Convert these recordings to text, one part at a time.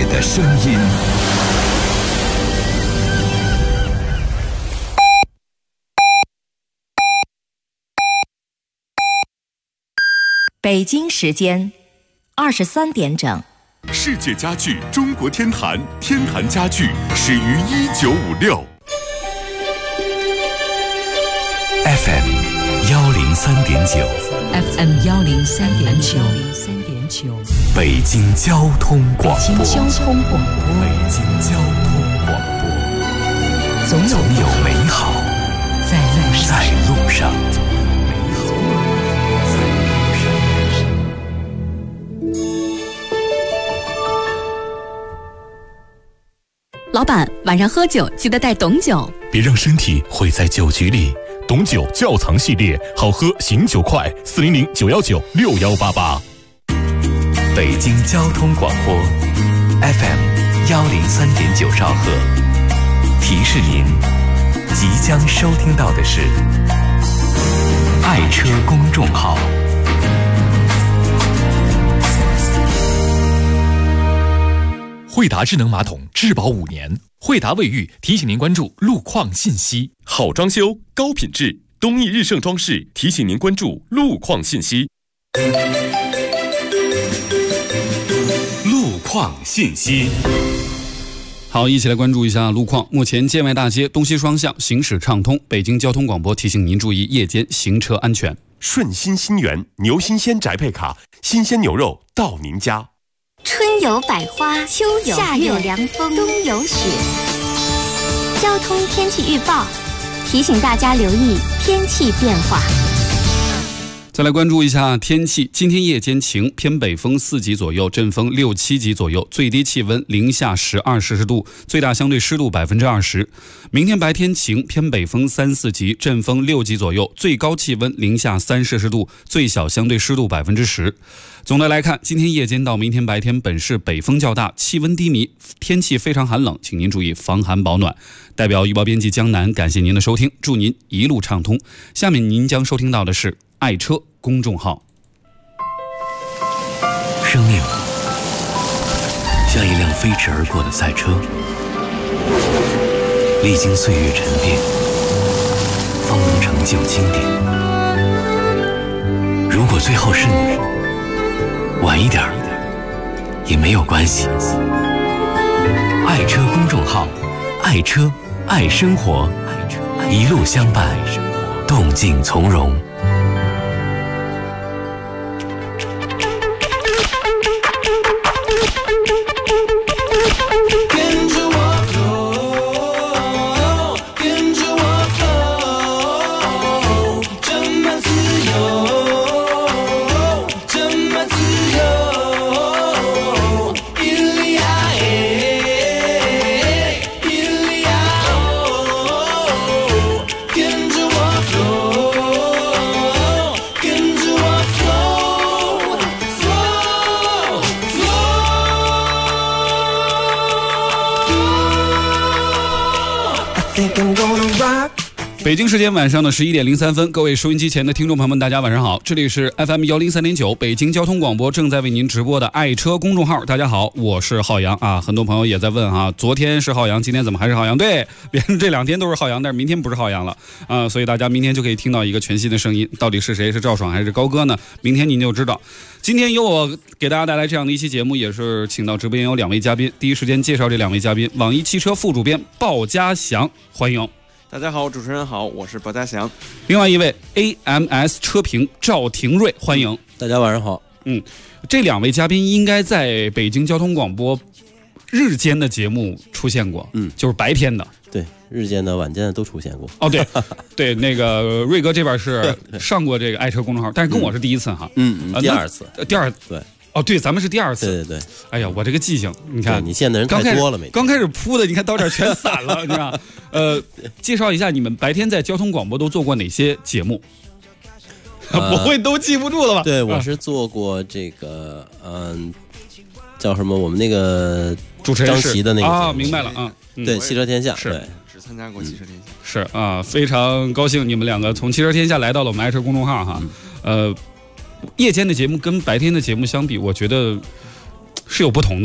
的声音。 北京时间23点整。 世界家具中国天坛，天坛家具始于1956。 FM 103.9 FM 103.9 北京交通广播。 北京交通广播。 北京交通广播。总有美好在路上。 老板，晚上喝酒记得带董酒， 别让身体毁在酒局里。董酒窖藏系列，好喝醒酒快，400-919-6188。 北京交通广播 FM 103.9兆赫，提示您即将收听到的是爱车公众号。 惠达智能马桶质保5年，惠达卫浴提醒您关注路况信息。 好装修，高品质，东益日盛装饰提醒您关注路况信息。路况信息。 好，一起来关注一下路况。目前建外大街东西双向行驶畅通，北京交通广播提醒您注意夜间行车安全。 顺心新源牛新鲜宅配卡，新鲜牛肉到您家。 春有百花，秋有夏有凉风，冬有雪。交通天气预报提醒大家留意天气变化。 再来关注一下天气，今天夜间晴，偏北风4级左右，阵风6、7级左右，最低气温零下12摄氏度，最大相对湿度20%。明天白天晴，偏北风3、4级，阵风6级左右，最高气温零下3摄氏度，最小相对湿度10%。总的来看，今天夜间到明天白天本市北风较大，气温低迷，天气非常寒冷，请您注意防寒保暖。代表预报编辑江南，感谢您的收听，祝您一路畅通。下面您将收听到的是爱车公众号。 生命像一辆飞驰而过的赛车，历经岁月沉淀，方能成就经典。如果最后是你，晚一点也没有关系。爱车公众号，爱车爱生活，一路相伴，动静从容。 北京时间晚上的11点03分，各位收音机前的听众朋友们，大家晚上好，这里是 FM 103.9北京交通广播正在为您直播的爱车公众号。大家好，我是浩洋啊。很多朋友也在问啊，昨天是浩洋，今天怎么还是浩洋？对，别人这2天都是浩洋，但是明天不是浩洋了啊，所以大家明天就可以听到一个全新的声音，到底是谁？是赵爽还是高歌呢？明天您就知道。今天由我给大家带来这样的一期节目，也是请到直播间有2位嘉宾，第一时间介绍这2位嘉宾，网易汽车副主编鲍家祥，欢迎。 大家好，主持人好，我是鲍家祥。 另外一位 AMS 车评赵廷瑞，欢迎。 大家晚上好。 这2位嘉宾应该在北京交通广播日间的节目出现过，就是白天的。 对，日间的、晚间的都出现过。 哦，对，对，那个瑞哥这边是上过这个爱车公众号，但是跟我是第一次哈。 第2次。 第2次。 对。 哦，对，咱们是第2次。 对。 哎呀，我这个记性，你看， 你见的人太多了， 刚开始铺的，你看到这儿全散了，你知道？介绍一下你们白天在交通广播都做过哪些节目？不会都记不住了吧？ 对，我是做过这个，叫什么？我们那个主持人张琪的那个啊，明白了啊。 对，汽车天下是。 对， 只参加过汽车天下。 是啊，非常高兴你们2个从汽车天下来到了我们爱车公众号哈。夜间的节目跟白天的节目相比，我觉得是有不同的。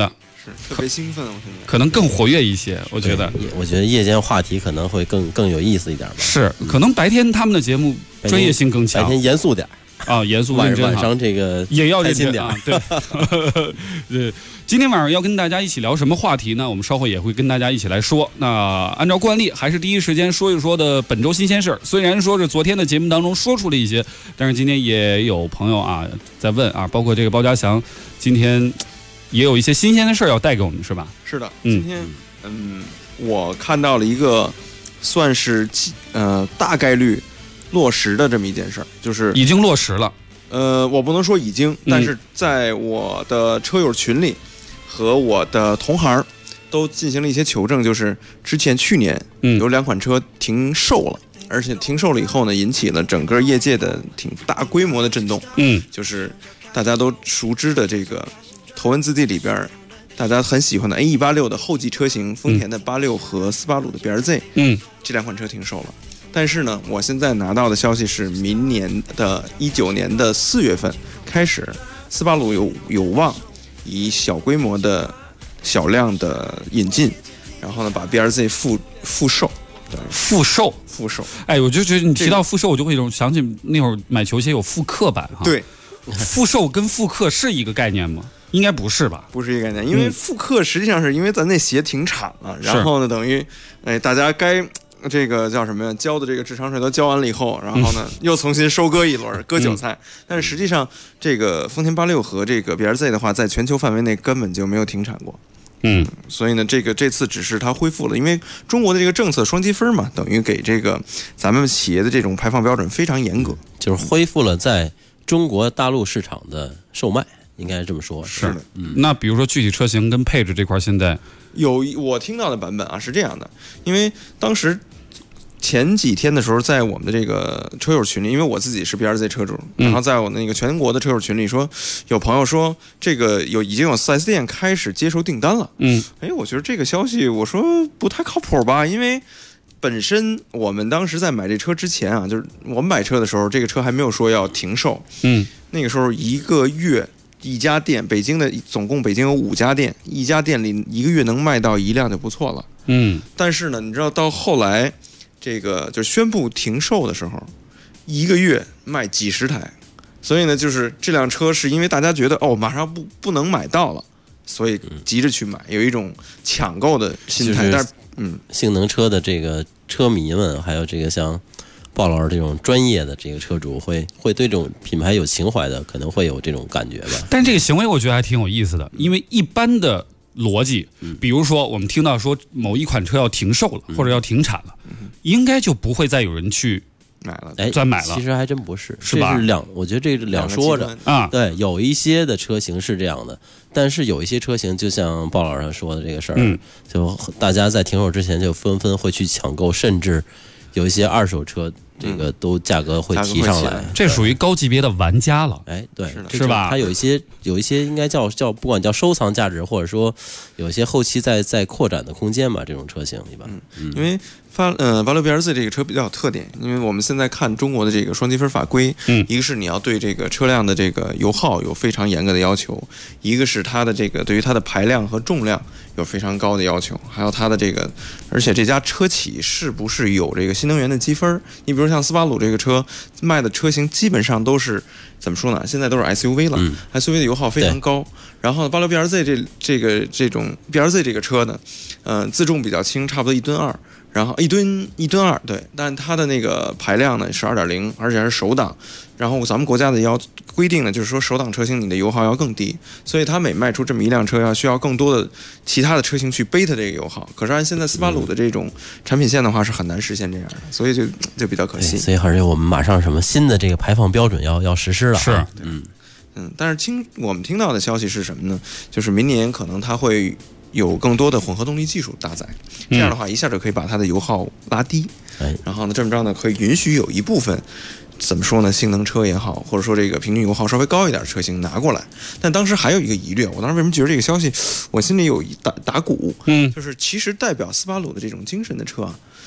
是特别兴奋，我现在可能更活跃一些。我觉得夜间话题可能会更有意思一点吧。 是，可能白天他们的节目专业性更强， 白天严肃点啊，严肃认真。 晚上这个也要认真点啊。对，对。今天晚上要跟大家一起聊什么话题呢？我们稍后也会跟大家一起来说。那按照惯例，还是第一时间说一说的本周新鲜事儿。虽然说是昨天的节目当中说出了一些，但是今天也有朋友啊在问啊，包括这个包家祥，今天也有一些新鲜的事儿要带给我们，是吧？ 是的，今天我看到了一个算是大概率落实的这么一件事儿，就是已经落实了。 我不能说已经，但是在我的车友群里和我的同行都进行了一些求证，就是去年有2款车停售了，而且停售了以后呢，引起了整个业界的挺大规模的震动。就是大家都熟知的这个头文字 D 里边大家很喜欢的 A186 的后继车型，丰田的86和斯巴鲁的 BRZ，这2款车停售了。但是呢，我现在拿到的消息是，明年的19年的4月份开始，斯巴鲁有望以小规模的小量的引进，然后呢把 BRZ 复售。 复售。哎，我就觉得你提到复售，我就会想起那会儿买球鞋有复刻版哈。 对， 复售跟复刻是一个概念吗？应该不是吧？ 不是一个概念，因为复刻实际上是因为咱那鞋停产了，然后呢，等于大家该这个叫什么呀？交的这个智商税都交完了以后，然后呢又重新收割一轮，割韭菜。但是实际上，这个丰田86和这个 BRZ 的话，在全球范围内根本就没有停产过。所以呢，这次只是它恢复了，因为中国的这个政策双积分嘛，等于给这个咱们企业的这种排放标准非常严格， 就是恢复了在中国大陆市场的售卖，应该是这么说。 是的， 那比如说具体车型跟配置这块，现在我听到的版本啊是这样的，因为当时前几天的时候，在我们的这个车友群里，因为我自己是 BRZ 车主，然后在我那个全国的车友群里说，有朋友说这个已经有 4S 店开始接收订单了。我觉得这个消息我说不太靠谱吧，因为本身我们当时在买这车之前啊，就是我们买车的时候，这个车还没有说要停售。那个时候一个月一家店，总共北京有5家店，一家店里一个月能卖到1辆就不错了。但是呢，你知道到后来。这个就宣布停售的时候，一个月卖几十台，所以呢，就是这辆车是因为大家觉得马上不能买到了，所以急着去买，有一种抢购的心态。但是， 性能车的这个车迷们，还有这个像鲍老师这种专业的这个车主，会对这种品牌有情怀的，可能会有这种感觉吧。 但这个行为我觉得还挺有意思的，因为一般的逻辑，比如说我们听到说某一款车要停售了，或者要停产了，应该就不会再有人去买了， 再买了。 其实还真不是， 是吧？ 我觉得这是两说着啊。 对，有一些的车型是这样的，但是有一些车型，就像鲍老师说的这个事儿，就大家在停售之前就纷纷会去抢购，甚至有一些二手车。这个都价格会提上来， 这属于高级别的玩家了。 对， 是吧？ 它有一些应该叫不管叫收藏价值，或者说有一些后期在扩展的空间吧。这种车型一般， 因为86 BRZ 这个车比较有特点，因为我们现在看中国的这个双积分法规，一个是你要对这个车辆的这个油耗有非常严格的要求，一个是它的这个对于它的排量和重量有非常高的要求，还有它的这个，而且这家车企是不是有这个新能源的积分？你比如像斯巴鲁这个车卖的车型基本上都是怎么说呢？现在都是 SUV 了，SUV 的油耗非常高。然后86 BRZ 这种 BRZ 这个车呢，自重比较轻，差不多1吨2。然后1吨2，对，但它的那个排量呢是 2.0， 而且还是手挡。然后咱们国家的规定呢，就是说手挡车型你的油耗要更低，所以它每卖出这么一辆车需要更多的其他的车型去背它这个油耗。可是按现在斯巴鲁的这种产品线的话，是很难实现这样的，所以就比较可惜。 所以而且我们马上什么新的这个排放标准要实施了。 是， 但是我们听到的消息是什么呢？就是明年可能它会有更多的混合动力技术搭载，这样的话一下就可以把它的油耗拉低。然后呢，这么着呢，可以允许有一部分怎么说呢，性能车也好，或者说这个平均油耗稍微高一点的车型拿过来。但当时还有一个疑虑，我当时为什么觉得这个消息我心里有一打鼓，就是其实代表斯巴鲁的这种精神的车啊，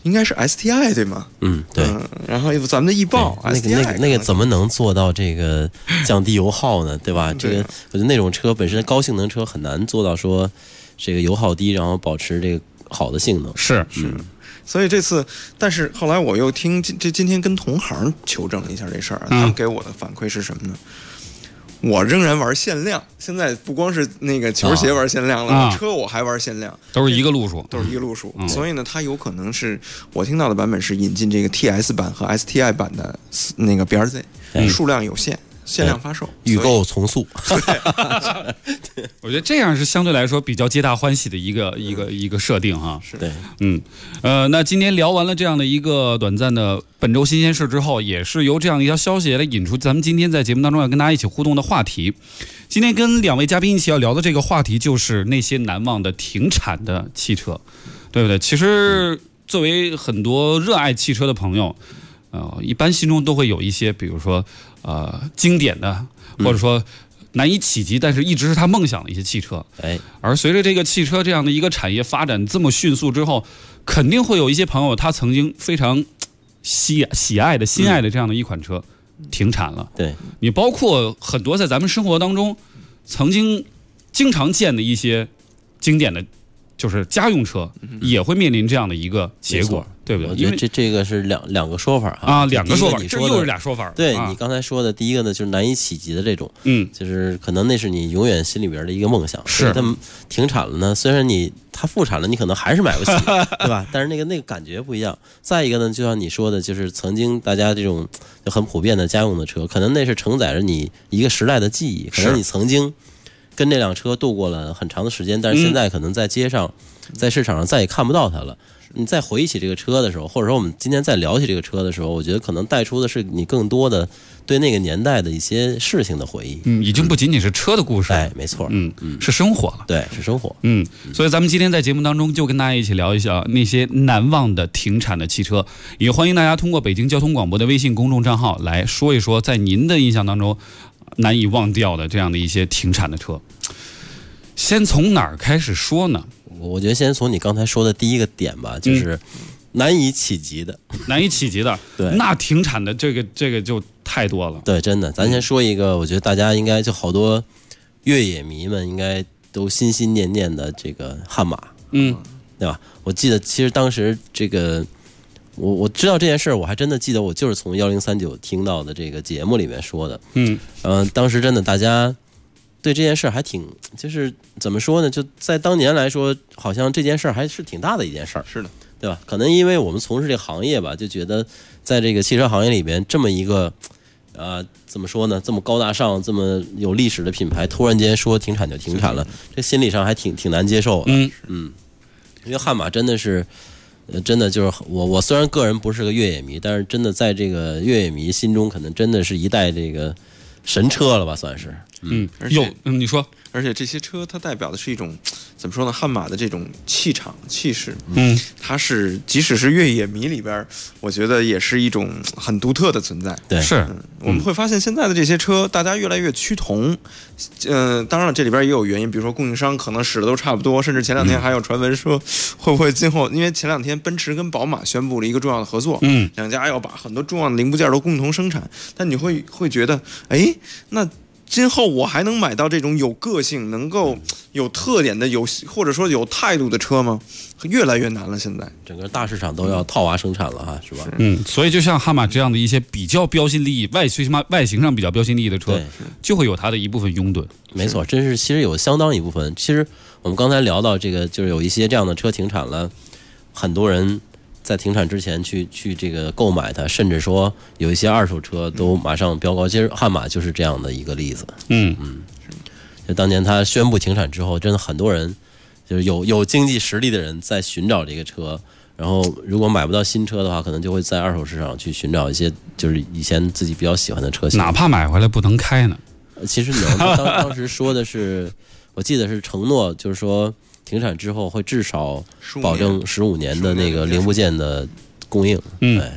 应该是 STI 对吗？ 对。 然后咱们的易豹那个怎么能做到这个降低油耗呢？对吧？这个我觉得那种车本身高性能车很难做到说这个油耗低，然后保持这个好的性能。 是。 所以这次，但是后来我又听今天跟同行求证了一下这事儿，他们给我的反馈是什么呢？我仍然玩限量，现在不光是那个球鞋玩限量了，车我还玩限量， 都是一个路数， 所以呢，它有可能是我听到的版本是引进这个 TS 版和 STI 版的那个 BRZ，数量有限。限量发售， 预购从速。 我觉得这样是相对来说比较皆大欢喜的一个设定哈。 是对， 那今天聊完了这样的一个短暂的本周新鲜事之后，也是由这样一条消息来引出咱们今天在节目当中要跟大家一起互动的话题。今天跟2位嘉宾一起要聊的这个话题就是那些难忘的停产的汽车，对不对？其实作为很多热爱汽车的朋友，一般心中都会有一些，比如说经典的，或者说难以企及，但是一直是他梦想的一些汽车。而随着这个汽车这样的一个产业发展这么迅速之后，肯定会有一些朋友他曾经非常喜爱的心爱的这样的一款车停产了。 对， 你包括很多在咱们生活当中曾经经常见的一些经典的就是家用车，也会面临这样的一个结果，对不对？ 我觉得这个是两个说法啊，两个说法，这又是俩说法。 对，你刚才说的第一个呢，就是难以企及的这种，就是可能那是你永远心里边的一个梦想。 是， 他们停产了呢，虽然它复产了，你可能还是买不起，对吧？但是那个感觉不一样。再一个呢，就像你说的，就是曾经大家这种就很普遍的家用的车，可能那是承载着你一个时代的记忆，可能你曾经跟这辆车度过了很长的时间，但是现在可能在街上、在市场上再也看不到它了。你再回忆起这个车的时候，或者说我们今天再聊起这个车的时候，我觉得可能带出的是你更多的对那个年代的一些事情的回忆。 已经不仅仅是车的故事， 没错， 是生活了， 对，是生活。 所以咱们今天在节目当中就跟大家一起聊一下那些难忘的停产的汽车，也欢迎大家通过北京交通广播的微信公众账号来说一说，在您的印象当中难以忘掉的这样的一些停产的车。先从哪儿开始说呢？ 我觉得先从你刚才说的第一个点吧，就是难以企及的， 对，那停产的这个就太多了。 对，真的，咱先说一个，我觉得大家应该就好多越野迷们应该都心心念念的这个悍马，对吧？我记得其实当时这个我知道这件事儿，我还真的记得，我就是从1039听到的这个节目里面说的。当时真的大家对这件事还挺，就是怎么说呢？就在当年来说，好像这件事还是挺大的一件事儿。 是的， 对吧？可能因为我们从事这个行业吧，就觉得在这个汽车行业里边，这么一个怎么说呢？这么高大上、这么有历史的品牌，突然间说停产就停产了，这心理上还挺难接受的。因为悍马真的是。真的就是我虽然个人不是个越野迷，但是真的在这个越野迷心中，可能真的是一代这个神车了吧，算是。 你说， 而且这些车它代表的是一种怎么说呢？悍马的这种气场气势，它是即使是越野迷里边，我觉得也是一种很独特的存在。 对， 是。 我们会发现现在的这些车，大家越来越趋同。当然这里边也有原因，比如说供应商可能使的都差不多，甚至前两天还有传闻说，会不会今后，因为前两天奔驰跟宝马宣布了一个重要的合作，两家要把很多重要的零部件都共同生产，但你会觉得，那今后我还能买到这种有个性、能够有特点的、或者说有态度的车吗？越来越难了。现在整个大市场都要套娃生产了哈，是吧？ 所以就像悍马这样的一些比较标新立异、最起码外形上比较标新立异的车，就会有它的一部分拥趸。 没错，真是其实有相当一部分。其实我们刚才聊到这个，就是有一些这样的车停产了，很多人在停产之前去这个购买它，甚至说有一些二手车都马上飙高。其实悍马就是这样的一个例子。就当年他宣布停产之后，真的很多人就是有经济实力的人在寻找这个车，然后如果买不到新车的话，可能就会在二手市场去寻找一些就是以前自己比较喜欢的车型， 哪怕买回来不能开呢。 其实能，当时说的是，我记得是承诺，就是说停产之后会至少保证15年的那个零部件的供应。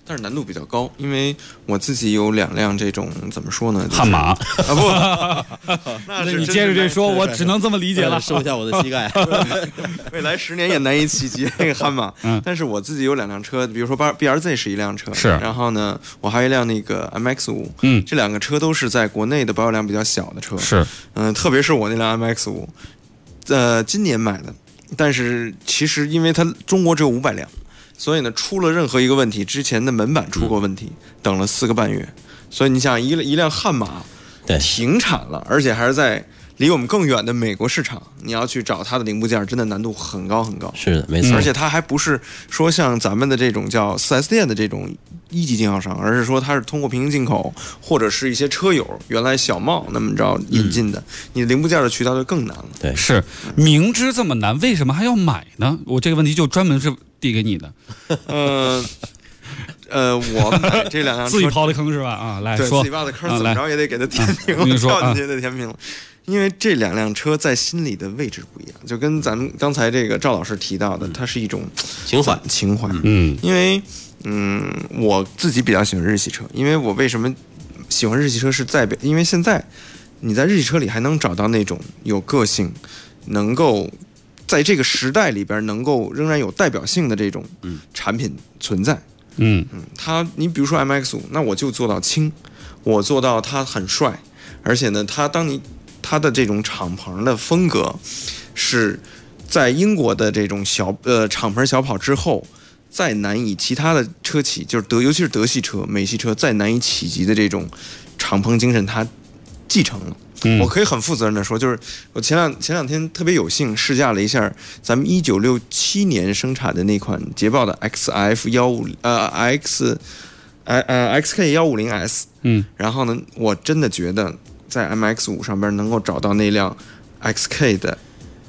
但是难度比较高，因为我自己有2辆这种怎么说呢，就是、 悍马啊不，那你接着这说，我只能这么理解了。 收下我的膝盖。 未来10年也难以企及那个悍马。但是我自己有2辆车，比如说BRZ 是一辆车， 是。 然后呢，我还有一辆那个 MX-5，这2个车都是在国内的保有量比较小的车， 是。 特别是我那辆 MX-5，今年买的，但是其实因为它中国只有500辆。所以呢，出了任何一个问题，之前的门板出过问题，等了4个半月。所以你想，一辆悍马停产了，而且还是在离我们更远的美国市场，你要去找它的零部件，真的难度很高很高。 是的，没错。 而且它还不是说像咱们的这种叫 4S 店的这种1级经销商，而是说它是通过平行进口或者是一些车友原来小贸那么着引进的，你零部件的渠道就更难了。 对， 是明知这么难，为什么还要买呢？我这个问题就专门是递给你的。 我买这2辆车自己刨的坑是吧？啊，来说， 自己挖的坑，怎么着也得给它填平了，跳进去也得填平了。因为这2辆车在心里的位置不一样，就跟咱们刚才这个赵老师提到的，它是一种情怀。因为我自己比较喜欢日系车，因为我为什么喜欢日系车是因为现在你在日系车里还能找到那种有个性，能够在这个时代里边能够仍然有代表性的这种产品存在。你比如说 MX-5，那我就做到轻，我做到它很帅，而且呢，它的这种敞篷的风格是在英国的这种敞篷小跑之后，再难以其他的车企，就是尤其是德系车、美系车再难以企及的这种敞篷精神，它继承了。我可以很负责任的说，就是我前两天特别有幸试驾了一下咱们1967年生产的那款捷豹的 XK150S，然后呢，我真的觉得在 MX-5上边能够找到那辆 XK 的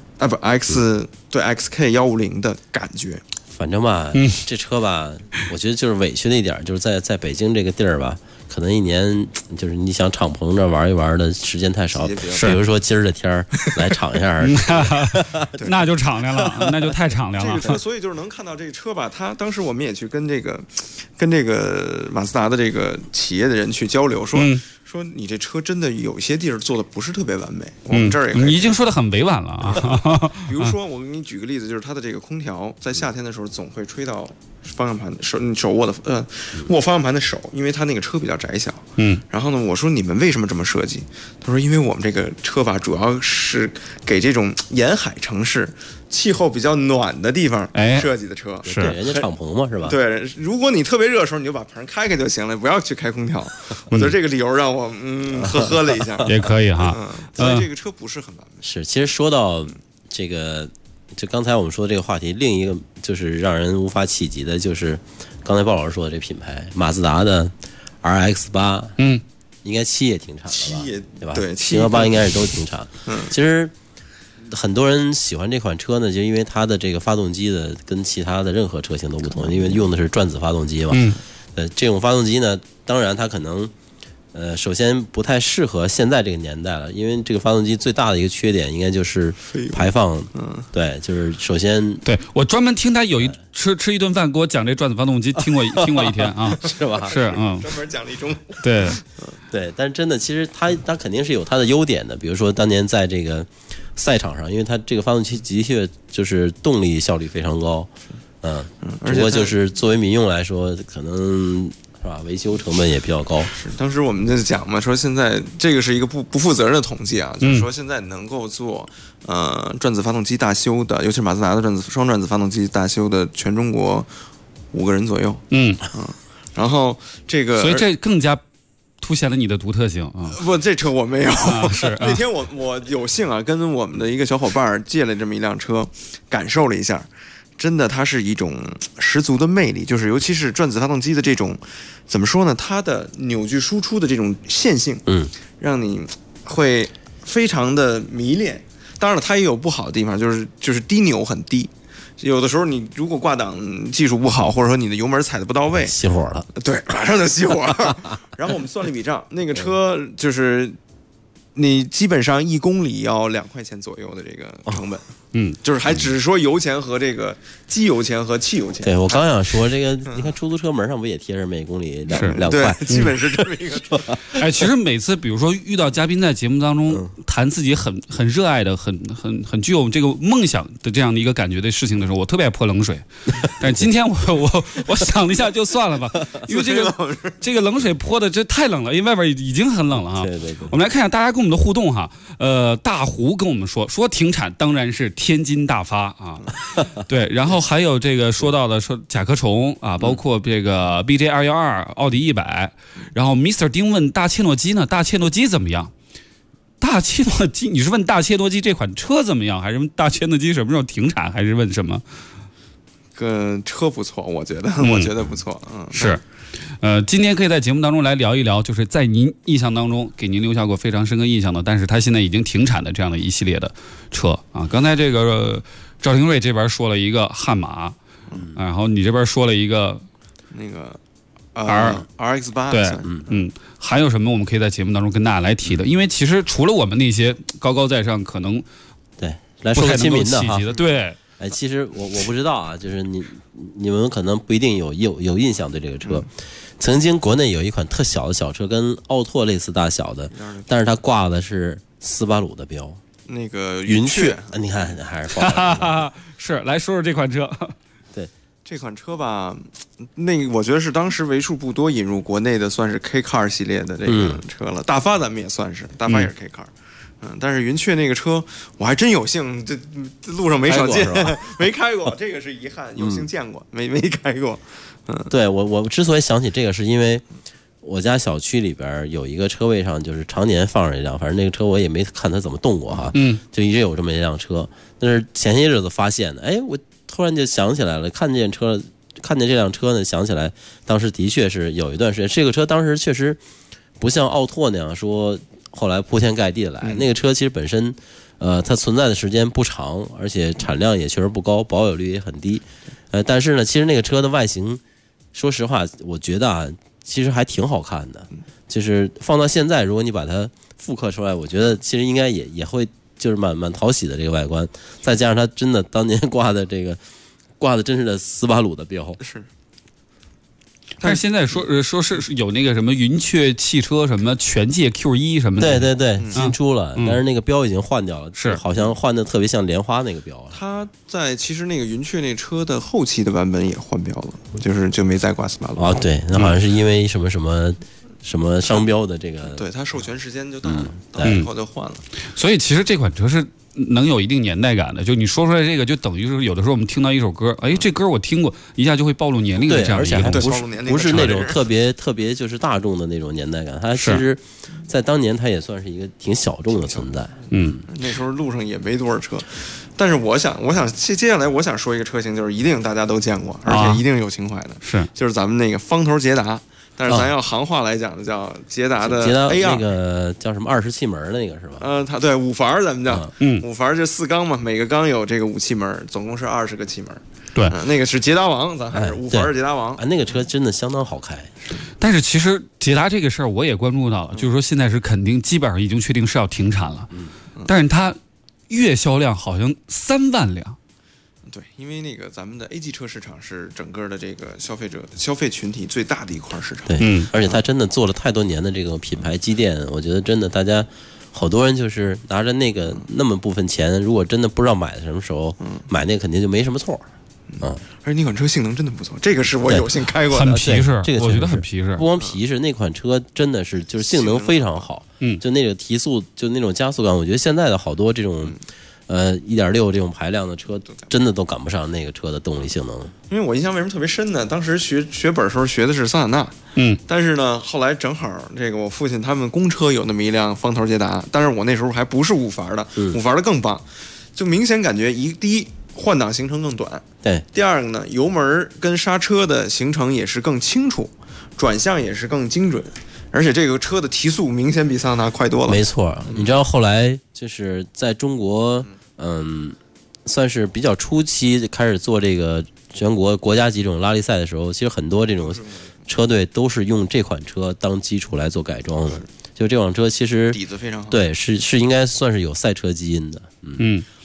XK150的感觉。 反正吧，这车吧，我觉得就是委屈的一点，就是在北京这个地儿吧，可能一年就是你想敞篷着玩一玩的时间太少。比如说今儿的天儿来敞一下， 那就敞亮了，那就太敞亮了。 这个车，所以就是能看到这个车吧，它当时我们也去跟这个马自达的这个企业的人去交流，说你这车真的有些地儿做的不是特别完美，我们这儿也你已经说的很委婉了啊。 比如说，我给你举个例子，就是它的这个空调在夏天的时候总会吹到方向盘手握的握方向盘的手，因为它那个车比较窄小。然后呢，我说你们为什么这么设计？他说因为我们这个车吧，主要是给这种沿海城市气候比较暖的地方设计的车， 是人家敞篷嘛，是吧？ 对，如果你特别热的时候，你就把棚开开就行了，不要去开空调。我觉得这个理由让我呵了一下， 也可以哈。 所以这个车不是很完美。 是，其实说到这个，就刚才我们说的这个话题，另一个就是让人无法企及的，就是刚才鲍老师说的这品牌马自达的 RX-8，应该7也停产了吧？对吧？ 对 ，7和8应该是都停产。其实很多人喜欢这款车呢，就因为它的这个发动机的跟其他的任何车型都不同，因为用的是转子发动机嘛。这种发动机呢，当然它可能首先不太适合现在这个年代了，因为这个发动机最大的一个缺点应该就是排放。对，就是首先， 对我专门听他有一吃一顿饭给我讲这转子发动机，听过一天啊， 是吧？ 是专门讲了一中午。 对对，但是真的，其实它肯定是有它的优点的，比如说当年在这个赛场上，因为它这个发动机的确就是动力效率非常高，只不过就是作为民用来说，可能是吧，维修成本也比较高。 是，当时我们就讲嘛，说现在这个是一个不负责任的统计啊，就是说现在能够做转子发动机大修的，尤其是马自达的双转子发动机大修的，全中国5个人左右。然后这个， 所以这更加凸显了你的独特性啊！ 不，这车我没有。 是那天我有幸啊，跟我们的一个小伙伴借了这么一辆车，感受了一下。真的，它是一种十足的魅力，就是尤其是转子发动机的这种，怎么说呢？它的扭矩输出的这种线性，让你会非常的迷恋。当然了，它也有不好的地方，就是低扭很低。有的时候你如果挂档技术不好，或者说你的油门踩的不到位， 熄火了。 对，马上就熄火了。然后我们算了一笔账，那个车就是你基本上1公里要2块钱左右的这个成本。 就是还只是说油钱和这个机油钱和汽油钱。 对，我刚想说这个，你看出租车门上不也贴着每公里2块？ 对，基本是这么一个。 哎，其实每次比如说遇到嘉宾在节目当中谈自己很热爱的、很具有这个梦想的这样的一个感觉的事情的时候，我特别爱泼冷水。但是今天我想了一下，就算了吧，因为这个冷水泼的这太冷了，因为外边已经很冷了啊。 对。 我们来看一下大家跟我们的互动哈。大胡跟我们说停产当然是天津大发啊。对，然后还有这个说到的说甲壳虫啊，包括这个 BJ212、奥迪100，然后 Mr. 丁问大切诺基呢？大切诺基怎么样？大切诺基，你是问大切诺基这款车怎么样，还是问大切诺基什么时候停产，还是问什么？ 车不错，我觉得不错。 是。今天可以在节目当中来聊一聊，就是在您印象当中给您留下过非常深刻印象的，但是它现在已经停产的这样的一系列的车啊。刚才这个赵廷瑞这边说了一个悍马，然后你这边说了一个那个 RX8，对，还有什么我们可以在节目当中跟大家来提的？因为其实除了我们那些高高在上，可能对来说个亲民的哈， 对。 哎，其实我不知道啊，就是你们可能不一定有印象对这个车。曾经国内有一款特小的小车，跟奥拓类似大小的，但是它挂的是斯巴鲁的标， 那个云雀。你看还是挂是来说说这款车。 对， 这款车吧，我觉得是当时为数不多引入国内的，算是 K Car 系列的这个车了。大发咱们也算是，大发也是 K Car。但是云雀那个车我还真有幸，这路上没少见，没开过，这个是遗憾。有幸见过，没开过。 对，我之所以想起这个，是因为我家小区里边有一个车位上，就是常年放着一辆，反正那个车我也没看它怎么动过哈，就一直有这么一辆车。但是前些日子发现的，哎，我突然就想起来了，看见这辆车呢，想起来当时的确是有一段时间，这个车当时确实不像奥拓那样说。后来铺天盖地的来，那个车其实本身，它存在的时间不长，而且产量也确实不高，保有率也很低。但是呢，其实那个车的外形，说实话，我觉得啊，其实还挺好看的。就是放到现在，如果你把它复刻出来，我觉得其实应该也会就是蛮讨喜的这个外观。再加上它真的当年挂的真是的斯巴鲁的标。 是。 但是现在说是有那个什么云雀汽车什么全界 Q1 什么的， 对，新出了，但是那个标已经换掉了， 是好像换的特别像莲花那个标。 它其实那个云雀那车的后期的版本也换标了，就没再挂斯巴鲁。 对，那好像是因为什么商标的这个， 对，它授权时间就到了，到以后就换了。 所以其实这款车是能有一定年代感的，就你说出来这个，就等于是有的时候我们听到一首歌，哎，这歌我听过，一下就会暴露年龄的这样一个东西， 而且还不是那种特别就是大众的那种年代感，它其实，在当年它也算是一个挺小众的存在。 那时候路上也没多少车，但是我想接下来我想说一个车型，就是一定大家都见过，而且一定有情怀的，就是咱们那个方头捷达。但是咱要行话来讲的，叫捷达的 A2， 那个叫什么20气门那个是吧？ 它对5阀咱们叫，5阀就4缸嘛，每个缸有这个5气门，总共是20个气门。 对， 那个是捷达王，咱还是5阀捷达王。 那个车真的相当好开。 但是其实捷达这个事儿我也关注到了，就是说现在是肯定基本上已经确定是要停产了，但是它月销量好像3万辆。 对，因为那个咱们的 A 级车市场是整个的这个消费群体最大的一块市场。 对，而且他真的做了太多年的这个品牌积淀，我觉得真的大家好多人就是拿着那么部分钱，如果真的不知道买的什么时候，买那肯定就没什么错。 而且那款车性能真的不错，这个是我有幸开过的， 很皮实， 这个我觉得很皮实。 不光皮实，那款车真的是就是性能非常好，就那个提速，就那种加速感，我觉得现在的好多这种。1.6这种排量的车真的都赶不上那个车的动力性能。 因为我印象为什么特别深呢？当时学本的时候学的是桑塔纳，但是呢，后来正好这个我父亲他们公车有那么一辆方头捷达，但是我那时候还不是5阀的，5阀的更棒，就明显感觉第一换挡行程更短， 对， 第二个呢，油门跟刹车的行程也是更清楚，转向也是更精准。而且这个车的提速明显比桑塔纳快多了。 没错，你知道后来就是在中国，算是比较初期开始做这个全国国家级这种拉力赛的时候，其实很多这种车队都是用这款车当基础来做改装的。就这款车其实底子非常好， 对，是应该算是有赛车基因的。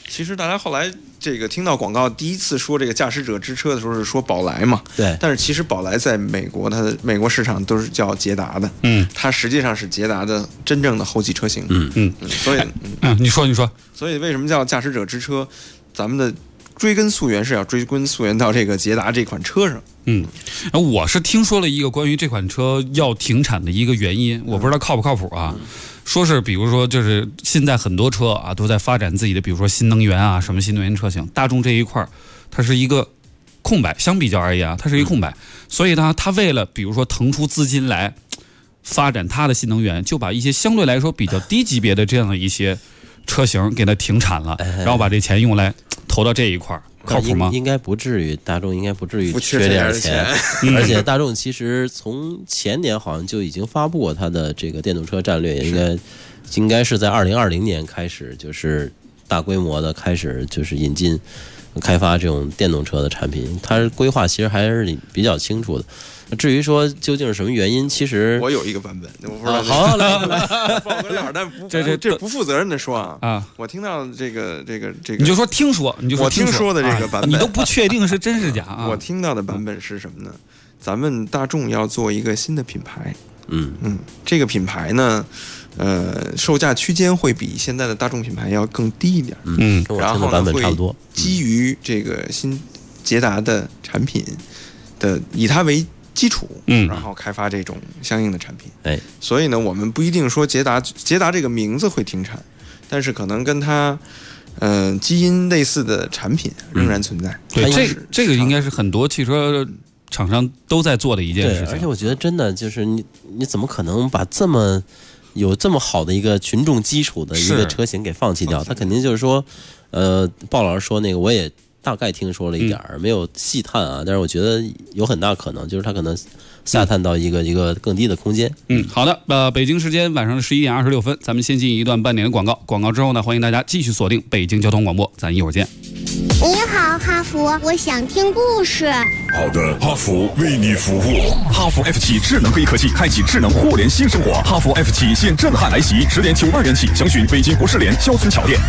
其实大家后来这个听到广告第一次说这个驾驶者之车的时候是说宝来嘛， 对。 但是其实宝来在美国，它的美国市场都是叫捷达的，它实际上是捷达的真正的后继车型，所以你说， 所以为什么叫驾驶者之车？咱们的追根溯源是要追根溯源到这个捷达这款车上。 我是听说了一个关于这款车要停产的一个原因，我不知道靠不靠谱啊。说是比如说就是现在很多车啊都在发展自己的，比如说新能源啊，什么新能源车型，大众这一块它是一个空白，相比较而言啊，它是一个空白，所以呢，它为了比如说腾出资金来发展它的新能源，就把一些相对来说比较低级别的这样的一些车型给它停产了，然后把这钱用来投到这一块。靠谱吗？ 应该不至于，大众应该不至于缺这点钱。而且大众其实从前年好像就已经发布过它的这个电动车战略，应该是在2020年开始，就是大规模的开始就是引进开发这种电动车的产品，它规划其实还是比较清楚的。至于说究竟是什么原因，其实我有一个版本，我不知道。 好，来爆个料，但这不负责任的说啊，我听到这个， 你就说听说， 我听说的这个版本， 你都不确定是真是假啊。 我听到的版本是什么呢？咱们大众要做一个新的品牌，这个品牌呢，售价区间会比现在的大众品牌要更低一点，然后呢会基于这个新捷达的产品的以它为基础，然后开发这种相应的产品。所以呢，我们不一定说捷达这个名字会停产，但是可能跟它基因类似的产品仍然存在。 对，这个应该是很多汽车厂商都在做的一件事情。 而且我觉得真的就是你怎么可能把有这么好的一个群众基础的一个车型给放弃掉？它肯定就是说，鲍老师说那个我也大概听说了一点没有细探啊，但是我觉得有很大可能，就是它可能下探到一个更低的空间。 好的，北京时间晚上的11点26分，咱们先进一段半点的广告。广告之后呢，欢迎大家继续锁定北京交通广播，咱一会儿见。 你好，哈佛，我想听故事。 好的，哈佛为你服务。哈佛 F7 智能黑科技，开启智能互联新生活。哈佛 F7 现震撼来袭，10点92元起，详询北京国士联肖村桥店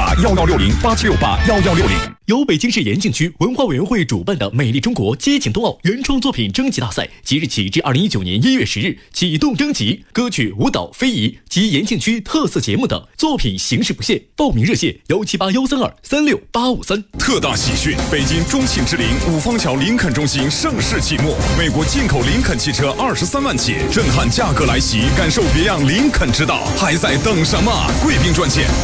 8768116087681160。 由北京市延庆区文化委员会主办的美丽中国接景冬奥原创作品征集大赛，即日起至2019年1月10日启动征集，歌曲、舞蹈、非遗及延庆区特色节目等作品形式不限，报名热线17813236853。 特大喜讯！北京中庆之林五方桥林肯中心盛世启幕，美国进口林肯汽车23万起，震撼价格来袭，感受别样林肯之道，还在等什么？贵宾专线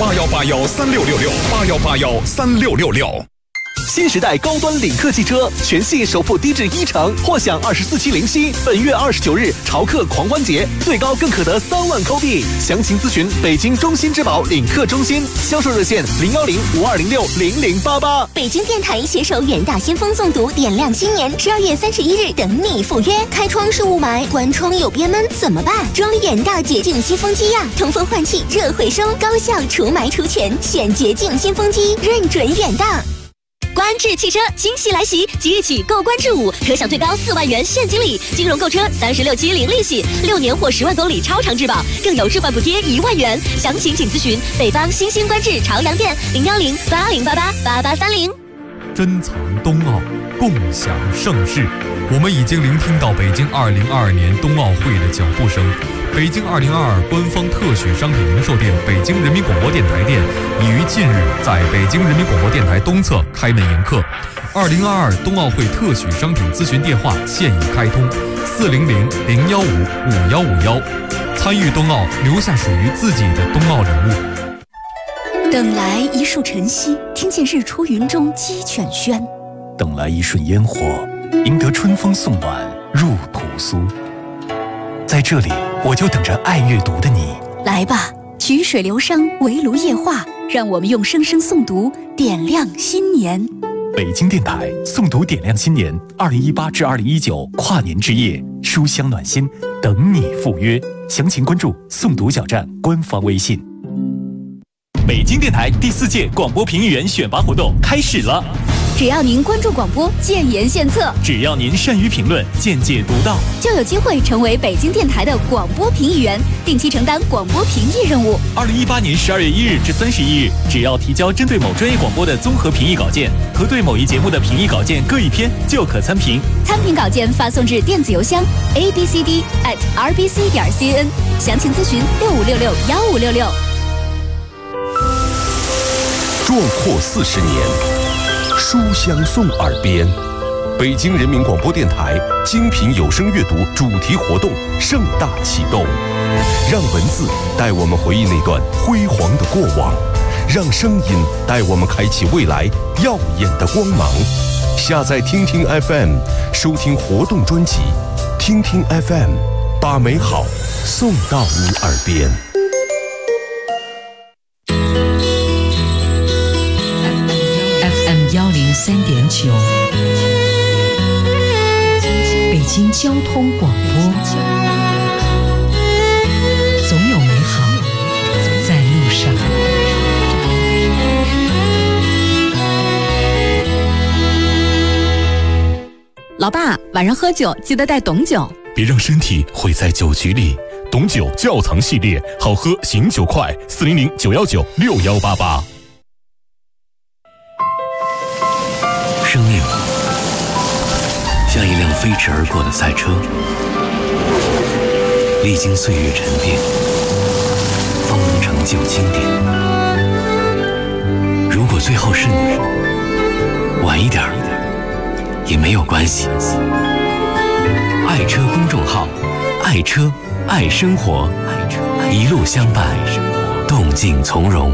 8181366681813666。 新时代高端领克汽车全系首付低至1成，或享24期零息。本月29日潮客狂欢节，最高更可得3万扣币。详情咨询北京中心之宝领克中心，销售热线01052060088。 北京电台携手远大先锋诵读，点亮新年，12月31日等你赴约。开窗是雾霾，关窗有憋闷怎么办？装远大洁净新风机呀，通风换气，热回收，高效除霾除醛，选洁净新风机，认准远大。观致汽车惊喜来袭，即日起购观致5，可享最高4万元现金礼，金融购车36期零利息，6年或10万公里超长质保，更有置换补贴1万元。详情请咨询北方新兴观致朝阳店01080888830。 珍藏冬奥，共享盛世。我们已经聆听到北京2022年冬奥会的脚步声。北京2022官方特许商品零售店北京人民广播电台店已于近日在北京人民广播电台东侧开门迎客。2022冬奥会特许商品咨询电话现已开通，400-015-5151。参与冬奥，留下属于自己的冬奥礼物。 等来一束晨曦，听见日出云中鸡犬喧； 等来一瞬烟火，赢得春风送暖入屠苏。在这里，我就等着爱阅读的你。 来吧，曲水流觞，围炉夜话，让我们用声声诵读点亮新年。 北京电台诵读点亮新年，2018至2019跨年之夜，书香暖心，等你赴约。详情关注诵读小站官方微信。北京电台第4届广播评议员选拔活动开始了。 只要您关注广播，建言献策， 只要您善于评论，见解独到， 就有机会成为北京电台的广播评议员，定期承担广播评议任务。 2018年12月1日至31日，只要提交针对某专业广播的综合评议稿件和对某一节目的评议稿件各一篇，就可参评。 参评稿件发送至电子邮箱 abcd@rbc.cn， 详情咨询65661566。 壮阔40年，书香送耳边。北京人民广播电台精品有声阅读主题活动盛大启动，让文字带我们回忆那段辉煌的过往，让声音带我们开启未来耀眼的光芒。下载听听 FM， 收听活动专辑，听听 FM， 把美好送到你耳边。 103.9，北京交通广播，总有美好在路上。 老爸，晚上喝酒记得带董酒， 别让身体毁在酒局里。董酒窖藏系列，好喝醒酒快，400-919-6188。 生命像一辆飞驰而过的赛车，历经岁月沉淀，方能成就经典。如果最后是你，晚一点也没有关系。爱车公众号，爱车爱生活，一路相伴，动静从容。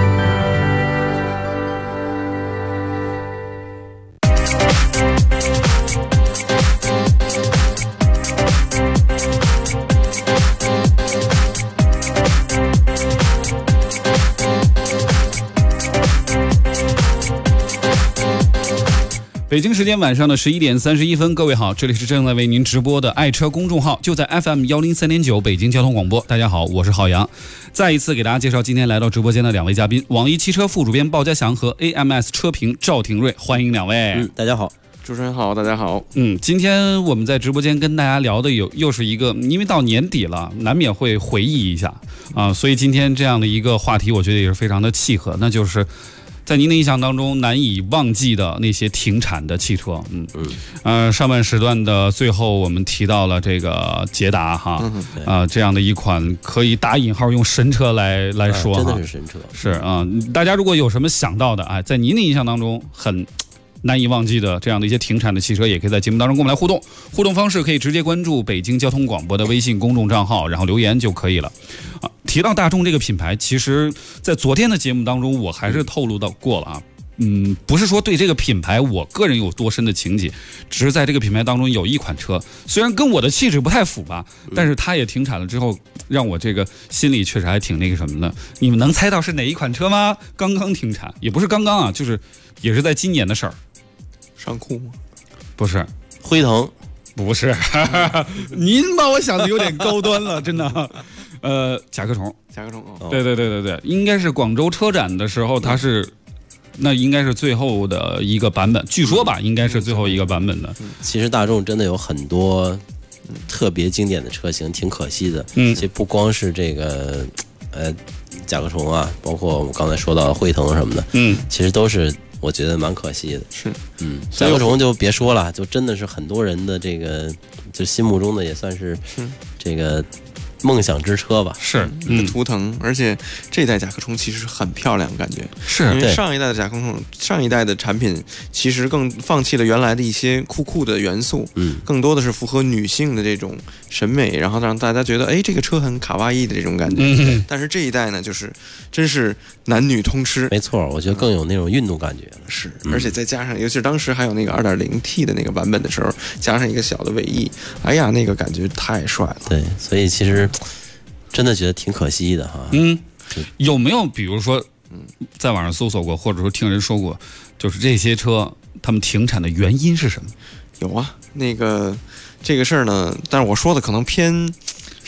北京时间晚上的11:31，各位好，这里是正在为您直播的爱车公众号，就在 FM 103.9北京交通广播。大家好，我是浩洋。再一次给大家介绍今天来到直播间的两位嘉宾，网易汽车副主编鲍家祥和 AMS 车评赵廷瑞，欢迎两位。 大家好。 主持人好，大家好。 今天我们在直播间跟大家聊的又是一个，因为到年底了，难免会回忆一下啊，所以今天这样的一个话题，我觉得也是非常的契合，那就是在您的印象当中难以忘记的那些停产的汽车。上半时段的最后我们提到了这个捷达哈，这样的一款可以打引号用神车来说， 真的是神车。 是啊，大家如果有什么想到的，在您的印象当中很难以忘记的这样的一些停产的汽车，也可以在节目当中跟我们来互动。互动方式可以直接关注北京交通广播的微信公众账号，然后留言就可以了。提到大众这个品牌，其实在昨天的节目当中我还是透露到过了啊。不是说对这个品牌我个人有多深的情结，只是在这个品牌当中有一款车，虽然跟我的气质不太符吧，但是它也停产了之后，让我这个心里确实还挺那个什么的。你们能猜到是哪一款车吗？刚刚停产，也不是刚刚啊，就是也是在今年的事儿。 尚酷吗？ 不是。 辉腾？ 不是。您把我想的有点高端了，真的。甲壳虫。 甲壳虫。 对，应该是广州车展的时候，它是。那应该是最后的一个版本，据说吧，应该是最后一个版本的。 其实大众真的有很多特别经典的车型，挺可惜的。其实不光是这个甲壳虫啊，包括我们刚才说到的辉腾什么的，其实都是我觉得蛮可惜的。 是， 甲壳虫就别说了，就真的是很多人的这个就心目中的也算是这个梦想之车吧。 是图腾，而且这一代甲壳虫其实很漂亮，感觉是因为上一代的甲壳虫，上一代的产品其实更放弃了原来的一些酷的元素，更多的是符合女性的这种审美，然后让大家觉得这个车很卡哇伊的这种感觉。但是这一代呢，就是真是男女通吃。 没错，我觉得更有那种运动感觉了。 是，而且再加上，尤其是当时还有那个 2.0T 的那个版本的时候，加上一个小的尾翼，那个感觉太帅了。 对，所以其实真的觉得挺可惜的哈。 有没有比如说，在网上搜索过，或者说听人说过，就是这些车他们停产的原因是什么？ 有啊，这个事儿呢，但是我说的可能偏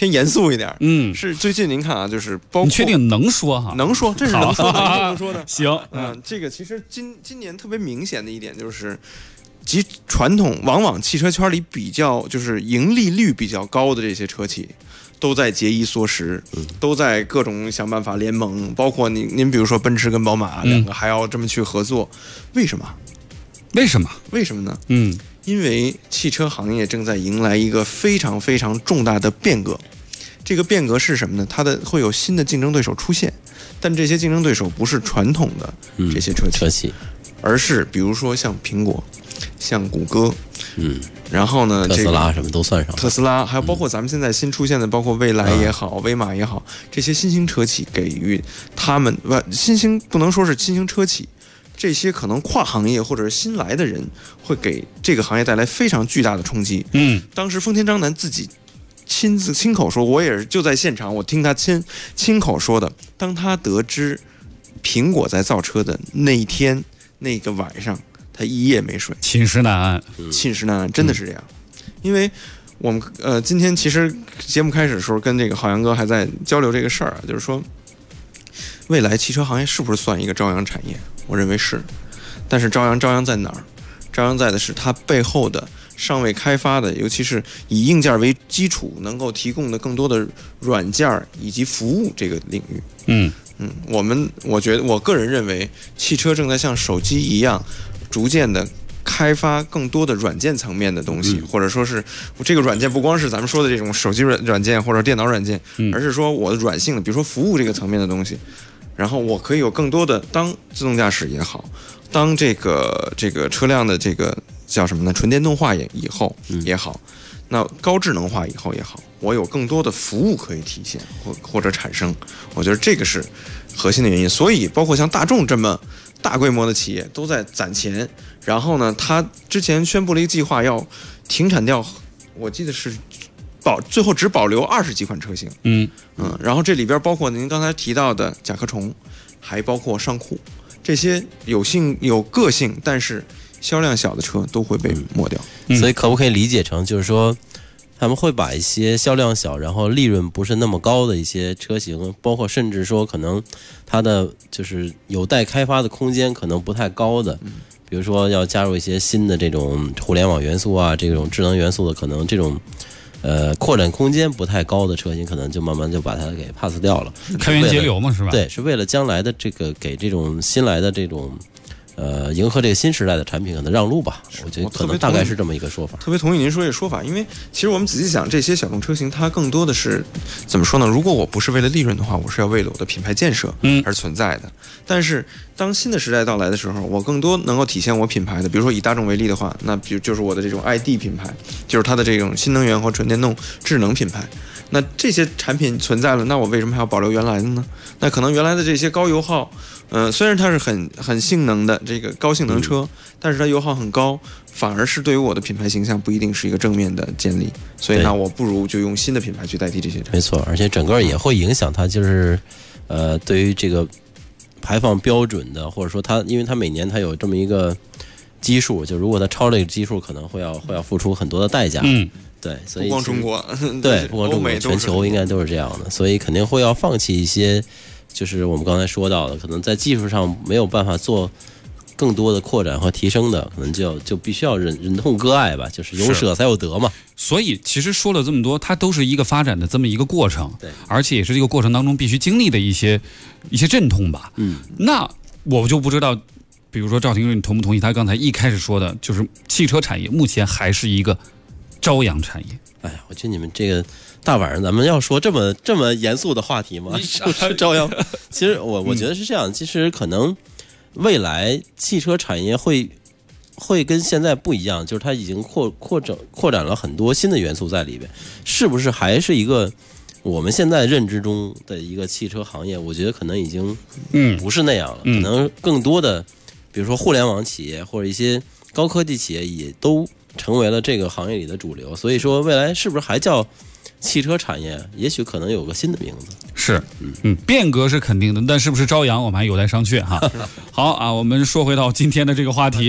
偏严肃一点。是最近您看啊，就是包括你确定能说哈？ 能说，这是能说的，能说的。 行， 这个其实今年特别明显的一点就是，即传统往往汽车圈里比较就是盈利率比较高的这些车企。都在节衣缩食，都在各种想办法联盟，包括您比如说奔驰跟宝马两个还要这么去合作，为什么呢？因为汽车行业正在迎来一个非常非常重大的变革。这个变革是什么呢？它会有新的竞争对手出现，但这些竞争对手不是传统的这些车企，而是比如说像苹果、像谷歌，然后呢， 特斯拉什么都算上， 特斯拉还有包括咱们现在新出现的，包括蔚来也好、威马也好，这些新兴车企给予他们新兴不能说是新兴车企，这些可能跨行业或者是新来的人，会给这个行业带来非常巨大的冲击。当时丰田章男自己亲口说，我也是就在现场，我听他亲口说的。当他得知苹果在造车的那一天那个晚上，他一夜没睡， 寝食难安， 真的是这样。因为我们今天其实节目开始的时候，跟这个浩洋哥还在交流这个事儿啊，就是说，未来汽车行业是不是算一个朝阳产业？我认为是，但是朝阳在哪儿？朝阳在的是它背后的尚未开发的，尤其是以硬件为基础，能够提供的更多的软件以及服务这个领域。我个人认为，汽车正在像手机一样，逐渐的开发更多的软件层面的东西，或者说是这个软件不光是咱们说的这种手机软件或者电脑软件，而是说我的软性的，比如说服务这个层面的东西，然后我可以有更多的，当自动驾驶也好，当这个车辆的这个叫什么呢？纯电动化以后也好，那高智能化以后也好，我有更多的服务可以体现或者产生，我觉得这个是核心的原因。所以包括像大众这么大规模的企业都在攒钱，然后呢，他之前宣布了一个计划，要停产掉，我记得是最后只保留20几款车型。然后这里边包括您刚才提到的甲壳虫，还包括尚酷，这些有个性但是销量小的车都会被抹掉。 所以可不可以理解成就是说，他们会把一些销量小，然后利润不是那么高的一些车型，包括甚至说可能它的就是有待开发的空间可能不太高的，比如说要加入一些新的这种互联网元素啊，这种智能元素的，可能这种扩展空间不太高的车型，可能就慢慢就把它给 pass 掉了。 开源节流嘛，是吧？ 对，是为了将来的这个给这种新来的这种迎合这个新时代的产品可能让路吧。我觉得可能大概是这么一个说法。 特别同意您说这个说法，因为其实我们仔细想，这些小众车型它更多的是怎么说呢？如果我不是为了利润的话，我是要为了我的品牌建设而存在的。但是当新的时代到来的时候，我更多能够体现我品牌的，比如说以大众为例的话，那就是我的这种 ID 品牌，就是它的这种新能源和纯电动智能品牌。那这些产品存在了，那我为什么还要保留原来的呢？那可能原来的这些高油耗，虽然它是很性能的这个高性能车，但是它油耗很高，反而是对于我的品牌形象不一定是一个正面的建立。所以呢，我不如就用新的品牌去代替这些产品。 没错，而且整个也会影响它，就是对于这个排放标准的，或者说它，因为它每年它有这么一个基数，就如果它超这个基数，可能会要付出很多的代价。对，所以不光中国， 对，不光中国，全球应该都是这样的，所以肯定会要放弃一些，就是我们刚才说到的，可能在技术上没有办法做更多的扩展和提升的，可能就必须要忍痛割爱吧，就是有舍才有得嘛。 所以其实说了这么多，它都是一个发展的这么一个过程， 对， 而且也是这个过程当中必须经历的一些阵痛吧。那我就不知道，比如说赵廷瑞，你同不同意他刚才一开始说的，就是汽车产业目前还是一个朝阳产业。 哎呀，我觉得你们这个大晚上咱们要说这么严肃的话题吗？朝阳，其实我觉得是这样，其实可能未来汽车产业会跟现在不一样，就是它已经扩展了很多新的元素在里边，是不是还是一个我们现在认知中的一个汽车行业？我觉得可能已经不是那样了，可能更多的比如说互联网企业或者一些高科技企业也都成为了这个行业里的主流，所以说未来是不是还叫汽车产业？也许可能有个新的名字。 是，变革是肯定的，但是不是朝阳，我们还有待商榷哈。好啊，我们说回到今天的这个话题，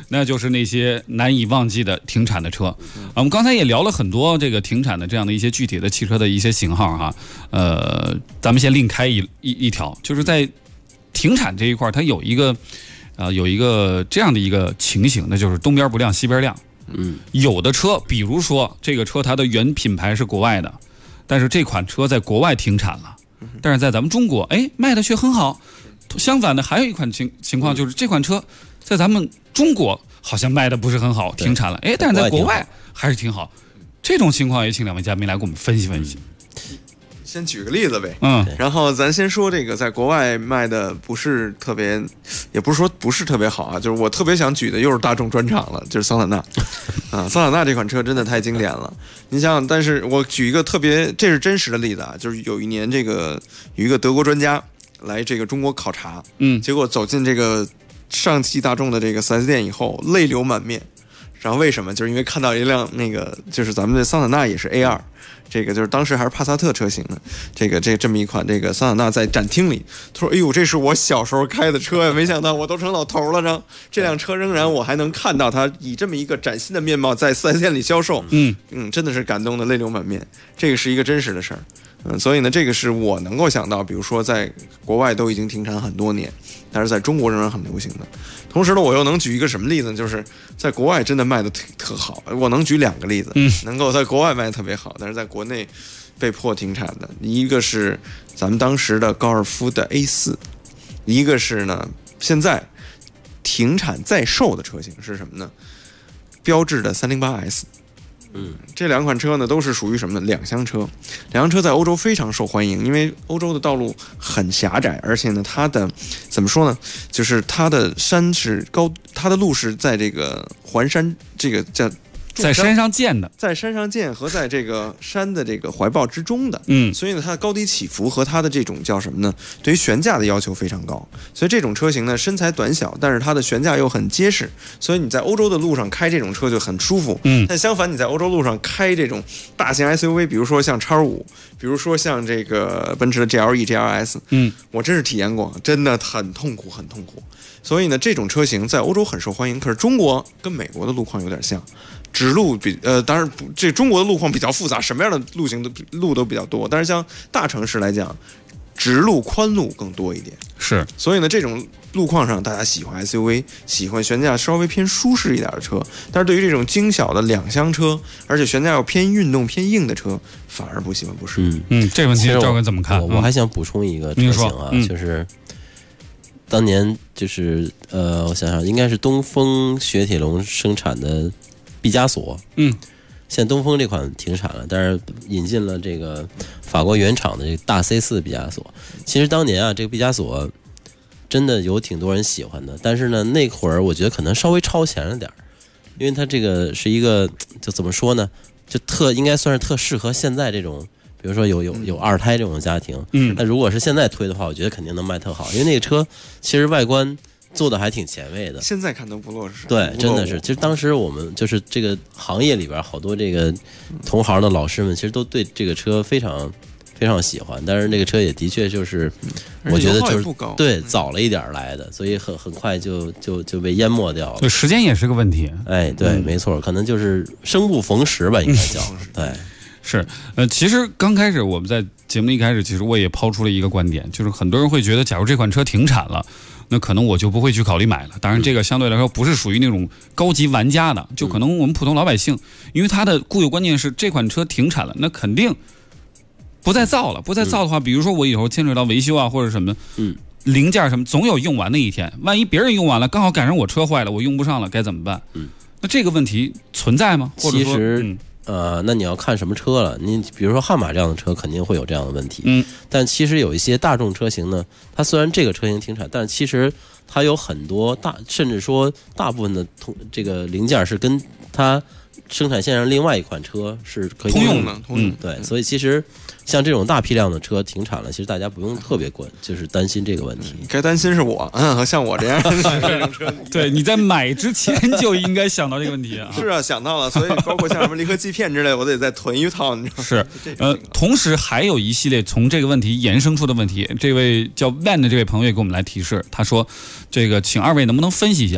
那就是那些难以忘记的停产的车。我们刚才也聊了很多这个停产的这样的一些具体的汽车的一些型号哈。咱们先另开一条，就是在停产这一块，它有一个这样的一个情形，那就是东边不亮西边亮。有的车，比如说这个车它的原品牌是国外的，但是这款车在国外停产了，但是在咱们中国，卖的却很好。相反的，还有一款情况就是这款车在咱们中国好像卖的不是很好，停产了，但是在国外还是挺好。这种情况也请两位嘉宾来给我们分析分析。 先举个例子呗，然后咱先说这个在国外卖的不是特别，也不是说不是特别好啊，就是我特别想举的又是大众专场了，就是桑塔纳啊，桑塔纳这款车真的太经典了。你想想，但是我举一个特别，这是真实的例子啊，就是有一年有一个德国专家来这个中国考察，结果走进这个上汽大众的这个 4S 店以后，泪流满面。然后为什么？就是因为看到一辆就是咱们的桑塔纳也是 A2， 这个就是当时还是帕萨特车型的，这么一款这个桑塔纳在展厅里，他说：“哎呦，这是我小时候开的车呀！没想到我都成老头了呢，这辆车仍然我还能看到它以这么一个崭新的面貌在4S店里销售。”真的是感动的泪流满面。这个是一个真实的事儿。所以呢，这个是我能够想到，比如说在国外都已经停产很多年，但是在中国仍然很流行的。同时呢，我又能举一个什么例子呢？就是在国外真的卖的特好。我能举2个例子，能够在国外卖的特别好，但是在国内被迫停产的。一个是咱们当时的高尔夫的 A4， 一个是呢现在停产在售的车型是什么呢？标致的 308S。这2款车呢都是属于什么呢？两厢车。两厢车在欧洲非常受欢迎，因为欧洲的道路很狭窄，而且呢它的怎么说呢？就是它的山是高，它的路是在这个环山，这个叫在山上建的， 在山上建和在这个山的这个怀抱之中的，所以呢，它的高低起伏和它的这种叫什么呢？对于悬架的要求非常高，所以这种车型呢，身材短小，但是它的悬架又很结实，所以你在欧洲的路上开这种车就很舒服。但相反，你在欧洲路上开这种大型 SUV， 比如说像 X5， 比如说像这个奔驰的 GLE、GLS， 我真是体验过，真的很痛苦，很痛苦。所以呢，这种车型在欧洲很受欢迎，可是中国跟美国的路况有点像。直路当然不，这中国的路况比较复杂，什么样的路都比较多。但是像大城市来讲，直路宽路更多一点。 是， 所以呢，这种路况上大家喜欢 SUV， 喜欢悬架稍微偏舒适一点的车。但是对于这种精小的两厢车，而且悬架要偏运动偏硬的车，反而不喜欢，不是。 这个问题赵哥怎么看？ 我还想补充一个车型啊，就是当年就是我想想，应该是东风雪铁龙生产的毕加索，现在东风这款停产了，但是引进了这个法国原厂的这个大 C4 毕加索。其实当年啊，这个毕加索真的有挺多人喜欢的，但是呢，那会儿我觉得可能稍微超前了点，因为它这个是一个就怎么说呢，就应该算是特适合现在这种，比如说有二胎这种家庭。那如果是现在推的话，我觉得肯定能卖特好，因为那个车其实外观做的还挺前卫的， 现在看都不落实。 对，真的是。其实当时我们就是这个行业里边好多这个同行的老师们，其实都对这个车非常非常喜欢。但是那个车也的确就是，我觉得就是对早了一点来的，所以很快就被淹没掉了。 对，时间也是个问题。 对，没错，可能就是生不逢时吧，应该叫。对， 是。其实刚开始我们在节目一开始，其实我也抛出了一个观点，就是很多人会觉得，假如这款车停产了，那可能我就不会去考虑买了。当然这个相对来说不是属于那种高级玩家的，就可能我们普通老百姓，因为它的固有观念是这款车停产了，那肯定不再造了。不再造的话，比如说我以后牵扯到维修啊或者什么零件什么，总有用完的一天。万一别人用完了，刚好赶上我车坏了，我用不上了，该怎么办？那这个问题存在吗？或者说其实那你要看什么车了。你比如说悍马这样的车肯定会有这样的问题，但其实有一些大众车型呢，它虽然这个车型停产，但是其实它有很多甚至说大部分的这个零件是跟它生产线上另外一款车是可以通用的。 对，所以其实像这种大批量的车停产了，其实大家不用特别就是担心这个问题。 该担心是我，像我这样的车， 对，你在买之前就应该想到这个问题啊。 是啊，想到了，所以包括像什么离合器片之类，我得再囤一套，你知道吗？ 是，同时还有一系列从这个问题延伸出的问题。这位叫 Van 的这位朋友也给我们来提示，他说：“这个，请二位能不能分析一下？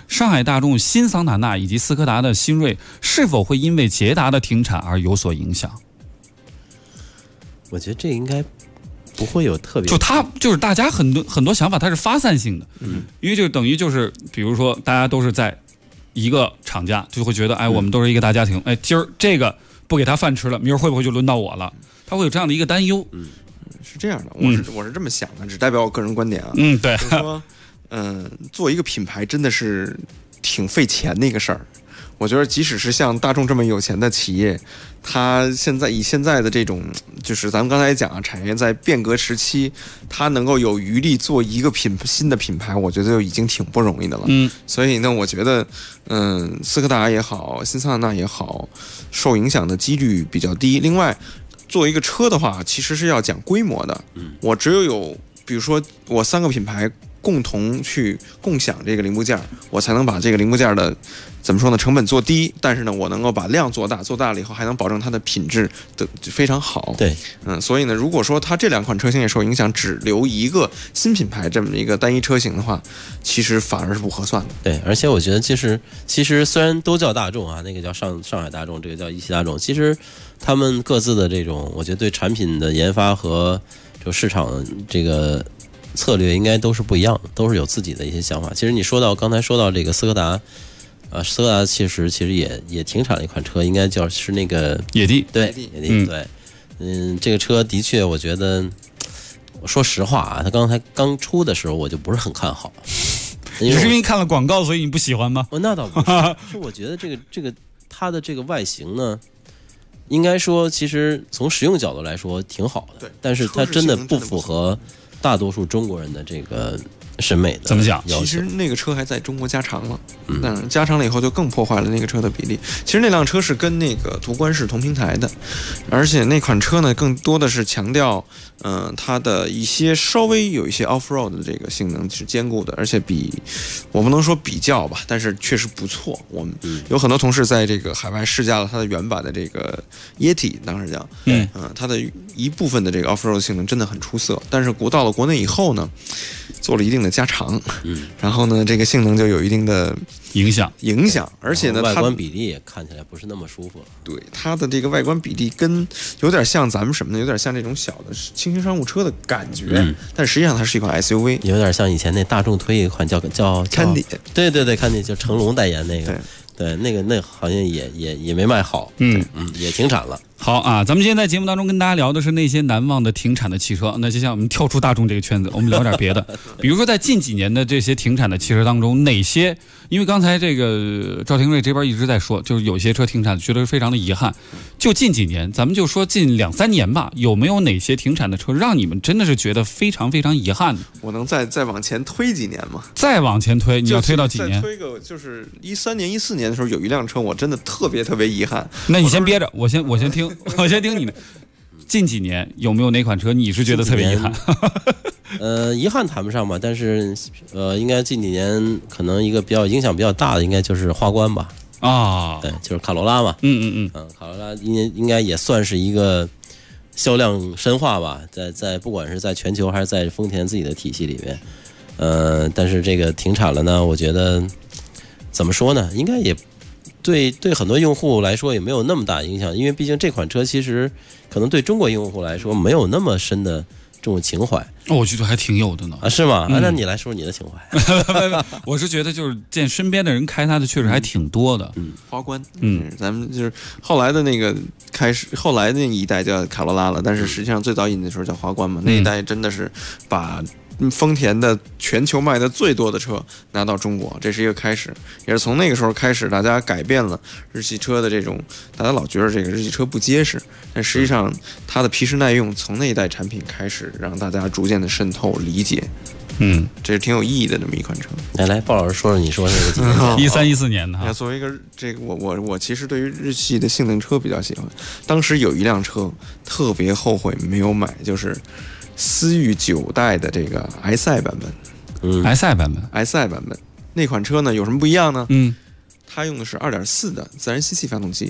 上海大众新桑塔纳以及斯柯达的新锐是否会因为捷达的停产而有所影响？ 我觉得这应该不会有特别， 就它就是大家很多想法它是发散性的，因为就等于就是比如说大家都是在一个厂家，就会觉得哎我们都是一个大家庭，哎今儿这个不给他饭吃了，明儿会不会就轮到我了？他会有这样的一个担忧。 是这样的，我是这么想的，只代表我个人观点啊。 对， 就是说，做一个品牌真的是挺费钱的一个事儿。我觉得，即使是像大众这么有钱的企业，它以现在的这种，就是咱们刚才讲啊，产业在变革时期，它能够有余力做一个新的品牌，我觉得就已经挺不容易的了。所以呢，我觉得，斯柯达也好，新桑塔纳也好，受影响的几率比较低。另外，做一个车的话，其实是要讲规模的。我只有比如说我3个品牌共同去共享这个零部件，我才能把这个零部件的怎么说呢，成本做低，但是呢，我能够把量做大，做大了以后还能保证它的品质的非常好。 对， 所以呢，如果说它这2款车型也受影响，只留一个新品牌这么一个单一车型的话，其实反而是不合算的。 对，而且我觉得其实虽然都叫大众啊，那个叫上海大众，这个叫一汽大众，其实他们各自的这种，我觉得对产品的研发和就市场这个策略应该都是不一样的，都是有自己的一些想法。其实你刚才说到这个斯柯达，斯柯达其实也停产了一款车，应该是那个野地， 对，野地，对，这个车的确，我觉得，说实话啊，它刚出的时候我就不是很看好。 你是因为看了广告所以你不喜欢吗？ 那倒不是，是我觉得这个它的这个外形呢，应该说其实从实用角度来说挺好的， 对， 但是它真的不符合大多数中国人的这个审美的。 怎么讲？ 其实那个车还在中国加长了，但加长了以后就更破坏了那个车的比例。其实那辆车是跟那个途观是同平台的，而且那款车呢更多的是强调，它的一些稍微有一些 off-road 的这个性能是兼顾的，而且我不能说比较吧，但是确实不错。我们有很多同事在这个海外试驾了它的原版的这个 Yeti， 当时讲，它的一部分的这个 off-road 性能真的很出色，但是到了国内以后呢，做了一定的加长，然后呢，这个性能就有一定的影响， 而且呢， 外观比例也看起来不是那么舒服了。 对，它的这个外观比例有点像咱们什么呢？有点像这种小的轻型商务车的感觉，但实际上它是一款 SUV， 有点像以前那大众推一款叫 Candy， 对 Candy， 就成龙代言那个，对，那好像也没卖好，也停产了。 好啊，咱们今天在节目当中跟大家聊的是那些难忘的停产的汽车。那就像我们跳出大众这个圈子，我们聊点别的。比如说在近几年的这些停产的汽车当中，哪些？因为刚才这个赵廷瑞这边一直在说，就是有些车停产，觉得非常的遗憾。就近几年，咱们就说近2-3年吧，有没有哪些停产的车让你们真的是觉得非常非常遗憾的？ 我能再往前推几年吗？ 再往前推，你要推到几年？ 再推个就是13年、14年的时候，有一辆车我真的特别特别遗憾。 那你先憋着，我先听，我先听你的。近几年有没有哪款车你是觉得特别遗憾？ 遗憾谈不上吧，但是应该近几年可能一个影响比较大的，应该就是花冠吧。对，就是卡罗拉嘛。卡罗拉应该也算是一个销量神话吧，在不管是在全球还是在丰田自己的体系里面。但是这个停产了呢，我觉得怎么说呢，应该也对很多用户来说也没有那么大影响，因为毕竟这款车其实可能对中国用户来说没有那么深的这种情怀。 我觉得还挺有的呢。 是吗？那你来说你的情怀。 我是觉得就是见身边的人开它的确实还挺多的。 花冠，咱们就是后来的那个后来那一代叫卡罗拉了，但是实际上最早引的时候叫花冠嘛，那一代真的是把丰田的全球卖的最多的车拿到中国，这是一个开始，也是从那个时候开始，大家改变了日系车的这种，大家老觉得这个日系车不结实，但实际上它的皮实耐用，从那一代产品开始，让大家逐渐的渗透理解。这是挺有意义的这么一款车。 来，鲍老师说说你说那个几年 13、14年的哈。 作为一个这个我其实对于日系的性能车比较喜欢，当时有一辆车特别后悔没有买，就是思域9代的这个 SI 版本 ，SI 版本那款车呢有什么不一样呢？它用的是2.4的自然吸气发动机，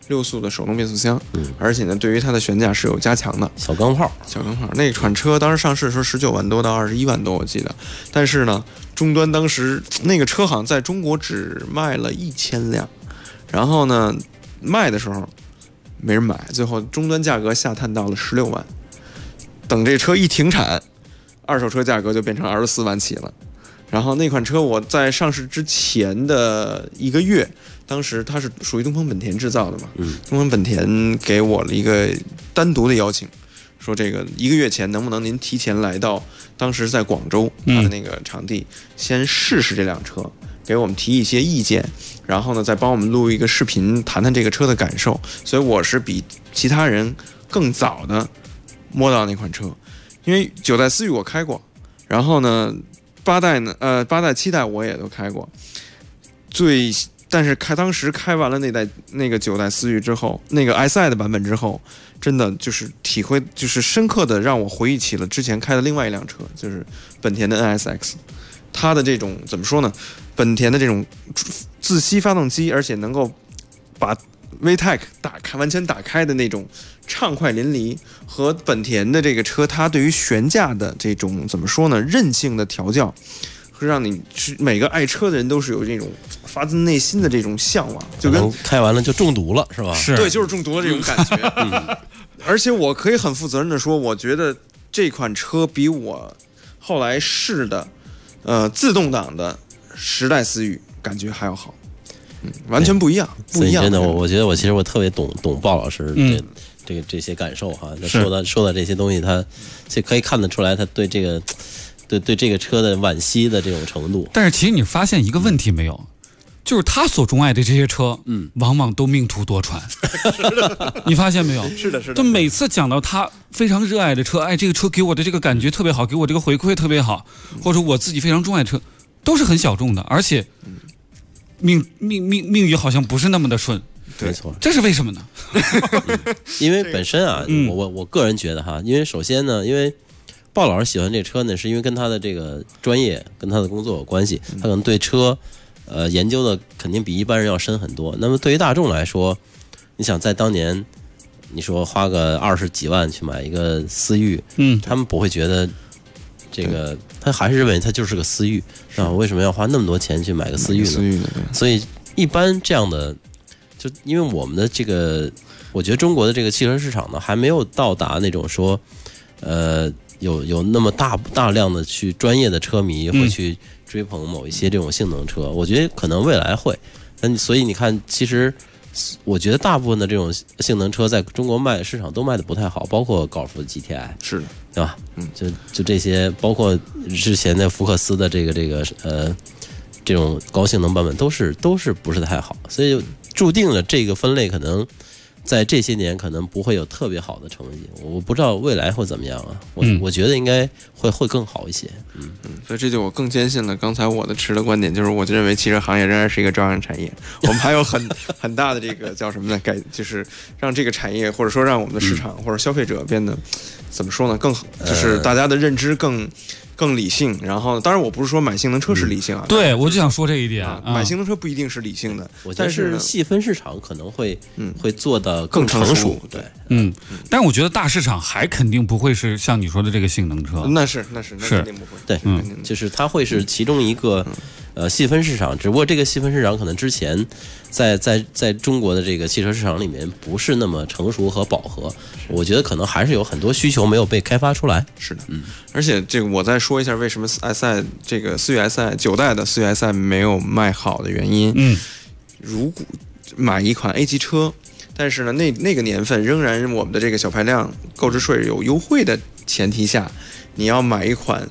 6速的手动变速箱，而且呢，对于它的悬架是有加强的。 小钢炮。 那款车当时上市的时候19万多到21万多，我记得。但是呢，终端当时那个车好像在中国只卖了1000辆，然后呢，卖的时候没人买，最后终端价格下探到了16万。等这车一停产，二手车价格就变成24万起了。然后那款车我在上市之前的1个月，当时它是属于东风本田制造的嘛，东风本田给我了一个单独的邀请，说这个1个月前能不能您提前来到当时在广州它的那个场地，先试试这辆车，给我们提一些意见，然后呢再帮我们录一个视频，谈谈这个车的感受。所以我是比其他人更早的摸到那款车，因为9代思域我开过，然后呢8代7代我也都开过，但是当时开完了那个9代思域之后，那个 SI 的版本之后，真的就是体会，就是深刻的让我回忆起了之前开的另外一辆车，就是本田的 NSX。它的这种怎么说呢？本田的这种自吸发动机，而且能够把 VTEC 完全打开的那种畅快淋漓，和本田的这个车它对于悬架的这种怎么说呢，韧性的调教，会让你每个爱车的人都是有这种发自内心的这种向往，就跟开完了就中毒了，是吧？ 是，对，就是中毒了这种感觉。而且我可以很负责任的说，我觉得这款车比我后来试的自动挡的10代思域感觉还要好。完全不一样，不一样。 真的，我觉得其实我特别懂鲍老师这些感受哈。说到这些东西，他就可以看得出来，他对这个对这个车的惋惜的这种程度。 但是其实你发现一个问题没有？就是他所钟爱的这些车，往往都命途多舛。你发现没有？ 是的，是的。 就每次讲到他非常热爱的车，哎，这个车给我的这个感觉特别好，给我这个回馈特别好，或者我自己非常钟爱的车，都是很小众的，而且命运好像不是那么的顺。 没错， 这是为什么呢？ 因为本身啊，我个人觉得哈，因为首先呢，因为鲍老师喜欢这车呢，是因为跟他的这个专业跟他的工作有关系，他可能对车研究的肯定比一般人要深很多。那么对于大众来说，你想在当年你说花个20几万去买一个思域，他们不会觉得这个，他还是认为它就是个思域啊，为什么要花那么多钱去买个思域呢？所以一般这样的，就因为我们的这个，我觉得中国的这个汽车市场呢，还没有到达那种说有那么大量的去专业的车迷会去追捧某一些这种性能车，我觉得可能未来会。所以你看，其实我觉得大部分的这种性能车在中国市场都卖的不太好，包括高尔夫 GTI， 是的， 对吧？就这些，包括之前的福克斯的这种高性能版本都是不是太好，所以就注定了这个分类可能在这些年可能不会有特别好的成绩，我不知道未来会怎么样啊。我觉得应该会更好一些。 所以这就我更坚信了刚才我的持的观点，就是我就认为汽车行业仍然是一个朝阳产业，我们还有很大的这个叫什么呢？就是让这个产业或者说让我们的市场或者消费者变得怎么说呢？更就是大家的认知更理性，然后当然我不是说买性能车是理性啊， 对，我就想说这一点， 买性能车不一定是理性的， 但是细分市场可能会做得更成熟，对， 但是我觉得大市场还肯定不会是像你说的这个性能车， 那肯定不会， 对，就是它会是其中一个细分市场，只不过这个细分市场可能之前在中国的这个汽车市场里面不是那么成熟和饱和，我觉得可能还是有很多需求没有被开发出来。 是的，而且这个我再说一下为什么 SI 这个思域 SI 9代的思域 SI 没有卖好的原因。如果买一款 A 级车，但是呢那个年份仍然我们的这个小排量购置税有优惠的前提下，你要买一款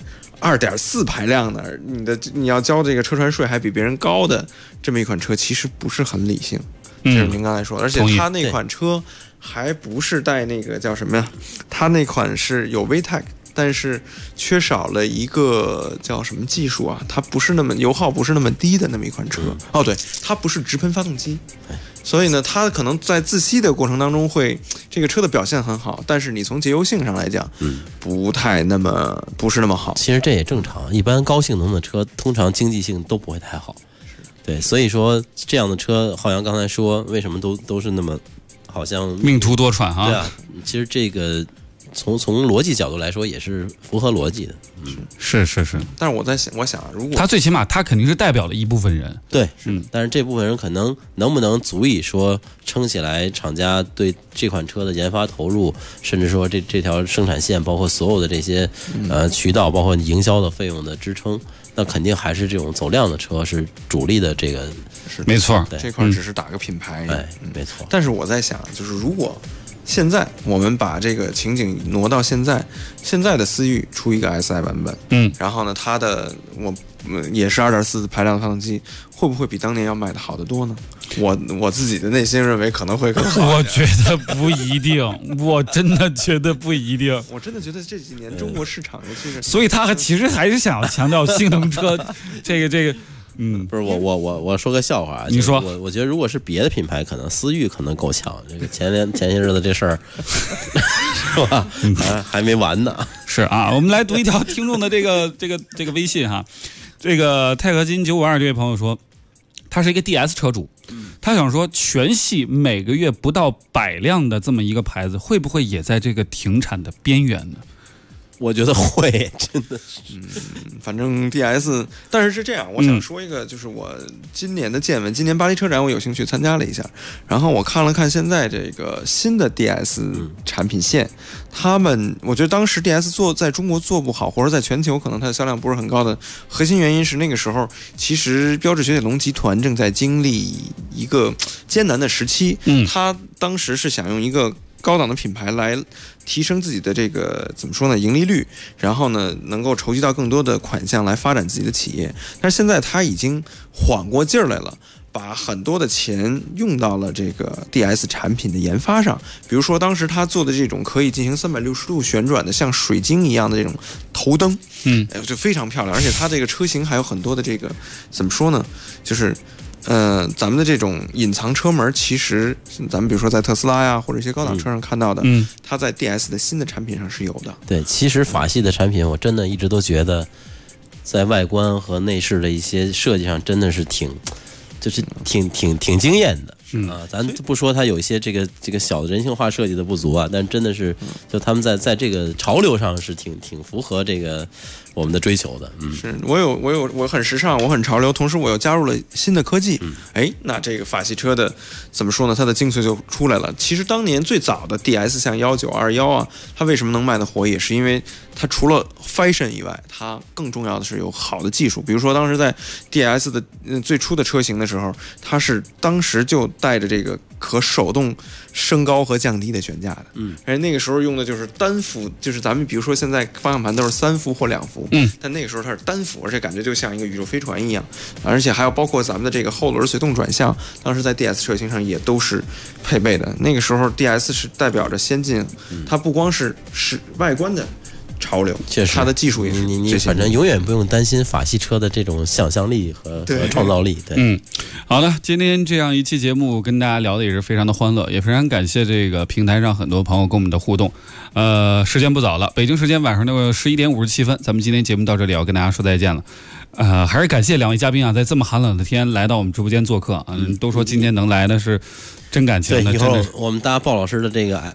2.4排量的，你要交这个车船税还比别人高的这么一款车，其实不是很理性。这是您刚才说的，而且它那款车还不是带那个叫什么呀？它那款是有 VTEC， 但是缺少了一个叫什么技术啊？它不是那么油耗不是那么低的那么一款车。哦，对，它不是直喷发动机。所以呢，它可能在自吸的过程当中这个车的表现很好，但是你从节油性上来讲，不是那么好。 其实这也正常，一般高性能的车通常经济性都不会太好。对，所以说这样的车，浩洋刚才说为什么都是那么好像命途多舛啊。 对啊，其实这个从逻辑角度来说也是符合逻辑的。 是。 但是我想，如果他最起码他肯定是代表了一部分人。 对，但是这部分人可能能不能足以说撑起来厂家对这款车的研发投入，甚至说这条生产线，包括所有的这些渠道，包括营销的费用的支撑，那肯定还是这种走量的车是主力的这个。 是没错， 这块只是打个品牌。 没错。 但是我在想，就是如果现在我们把这个情景挪到现在的思域出一个 SI 版本，然后呢，它的也是2.4排量发动机，会不会比当年要卖的好得多呢？我自己的内心认为可能会更好。 我觉得不一定，我真的觉得不一定。 我真的觉得这几年中国市场尤其是， 所以他其实还是想要强调性能车，这个。 不是我说个笑话啊， 你说， 我觉得如果是别的品牌，可能思域可能够呛。这个前些日子这事儿是吧？还没完呢。 是啊，我们来读一条听众的这个微信哈。这个钛合金952这位朋友说，他是一个 DS 车主，他想说全系每个月不到100辆的这么一个牌子，会不会也在这个停产的边缘呢？ 我觉得会，真的是。 反正 DS， 但是这样，我想说一个，就是我今年的见闻。今年巴黎车展我有兴趣参加了一下，然后我看了看现在这个新的 DS 产品线，我觉得当时 DS 在中国做不好，或者在全球可能它的销量不是很高的核心原因是那个时候，其实标致雪铁龙集团正在经历一个艰难的时期，他当时是想用一个高档的品牌来提升自己的这个怎么说呢，盈利率，然后呢能够筹集到更多的款项来发展自己的企业。但是现在他已经缓过劲儿来了，把很多的钱用到了这个 DS 产品的研发上。比如说当时他做的这种可以进行360度旋转的像水晶一样的这种头灯，就非常漂亮。而且它这个车型还有很多的这个怎么说呢，就是咱们的这种隐藏车门，其实咱们比如说在特斯拉呀或者一些高档车上看到的，它在 DS 的新的产品上是有的。 对，其实法系的产品，我真的一直都觉得，在外观和内饰的一些设计上，真的是挺惊艳的。咱不说它有一些这个小的人性化设计的不足啊，但真的是就他们在这个潮流上是挺符合这个我们的追求的。 是我很时尚，我很潮流，同时我又加入了新的科技。那这个法系车的怎么说呢？它的精髓就出来了。其实当年最早的 DS 像1921啊，它为什么能卖得火，也是因为它除了 fashion 以外，它更重要的是有好的技术。比如说当时在 DS 的最初的车型的时候，它是当时就带着这个可手动升高和降低的悬架的，而且那个时候用的就是单幅，就是咱们比如说现在方向盘都是3幅或2幅，但那个时候它是单幅，而且感觉就像一个宇宙飞船一样，而且还有包括咱们的这个后轮随动转向，当时在 DS 车型上也都是配备的。那个时候 DS 是代表着先进，它不光是外观的潮流， 确实， 它的技术也是你反正永远不用担心法系车的这种想象力和创造力。对， 好了，今天这样一期节目跟大家聊的也是非常的欢乐，也非常感谢这个平台上很多朋友跟我们的互动。时间不早了，北京时间晚上的11点57分，咱们今天节目到这里要跟大家说再见了。还是感谢两位嘉宾啊，在这么寒冷的天来到我们直播间做客。都说今天能来的是真感情的。 对，以后我们搭鲍老师的这个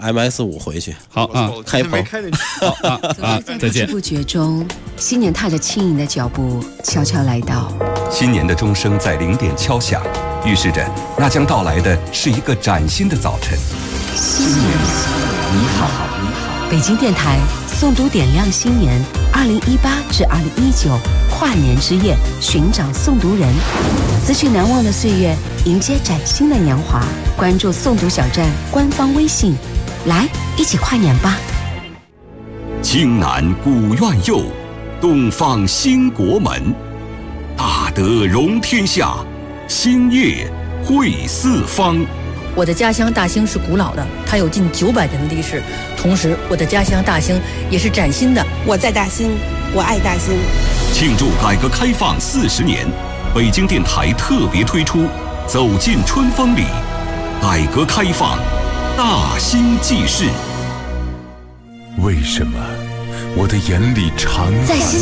MX5 回去。 好啊， 开棚。 好啊，再见。 不知不觉中，新年踏着轻盈的脚步悄悄来到。 新年的钟声在0点敲响，预示着那将到来的是一个崭新的早晨。 新年你好，北京电台诵读点亮新年2018至2019跨年之夜，寻找诵读人，辞去难忘的岁月，迎接崭新的年华。关注诵读小站官方微信，来一起跨年吧。 京南古苑佑，东方兴国门，大德容天下，兴业汇四方。 我的家乡大兴是古老的，它有近900年的历史。同时，我的家乡大兴也是崭新的。 我在大兴，我爱大兴。 庆祝改革开放40年，北京电台特别推出《走进春风里》，改革开放大兴记事。 为什么我的眼里常泛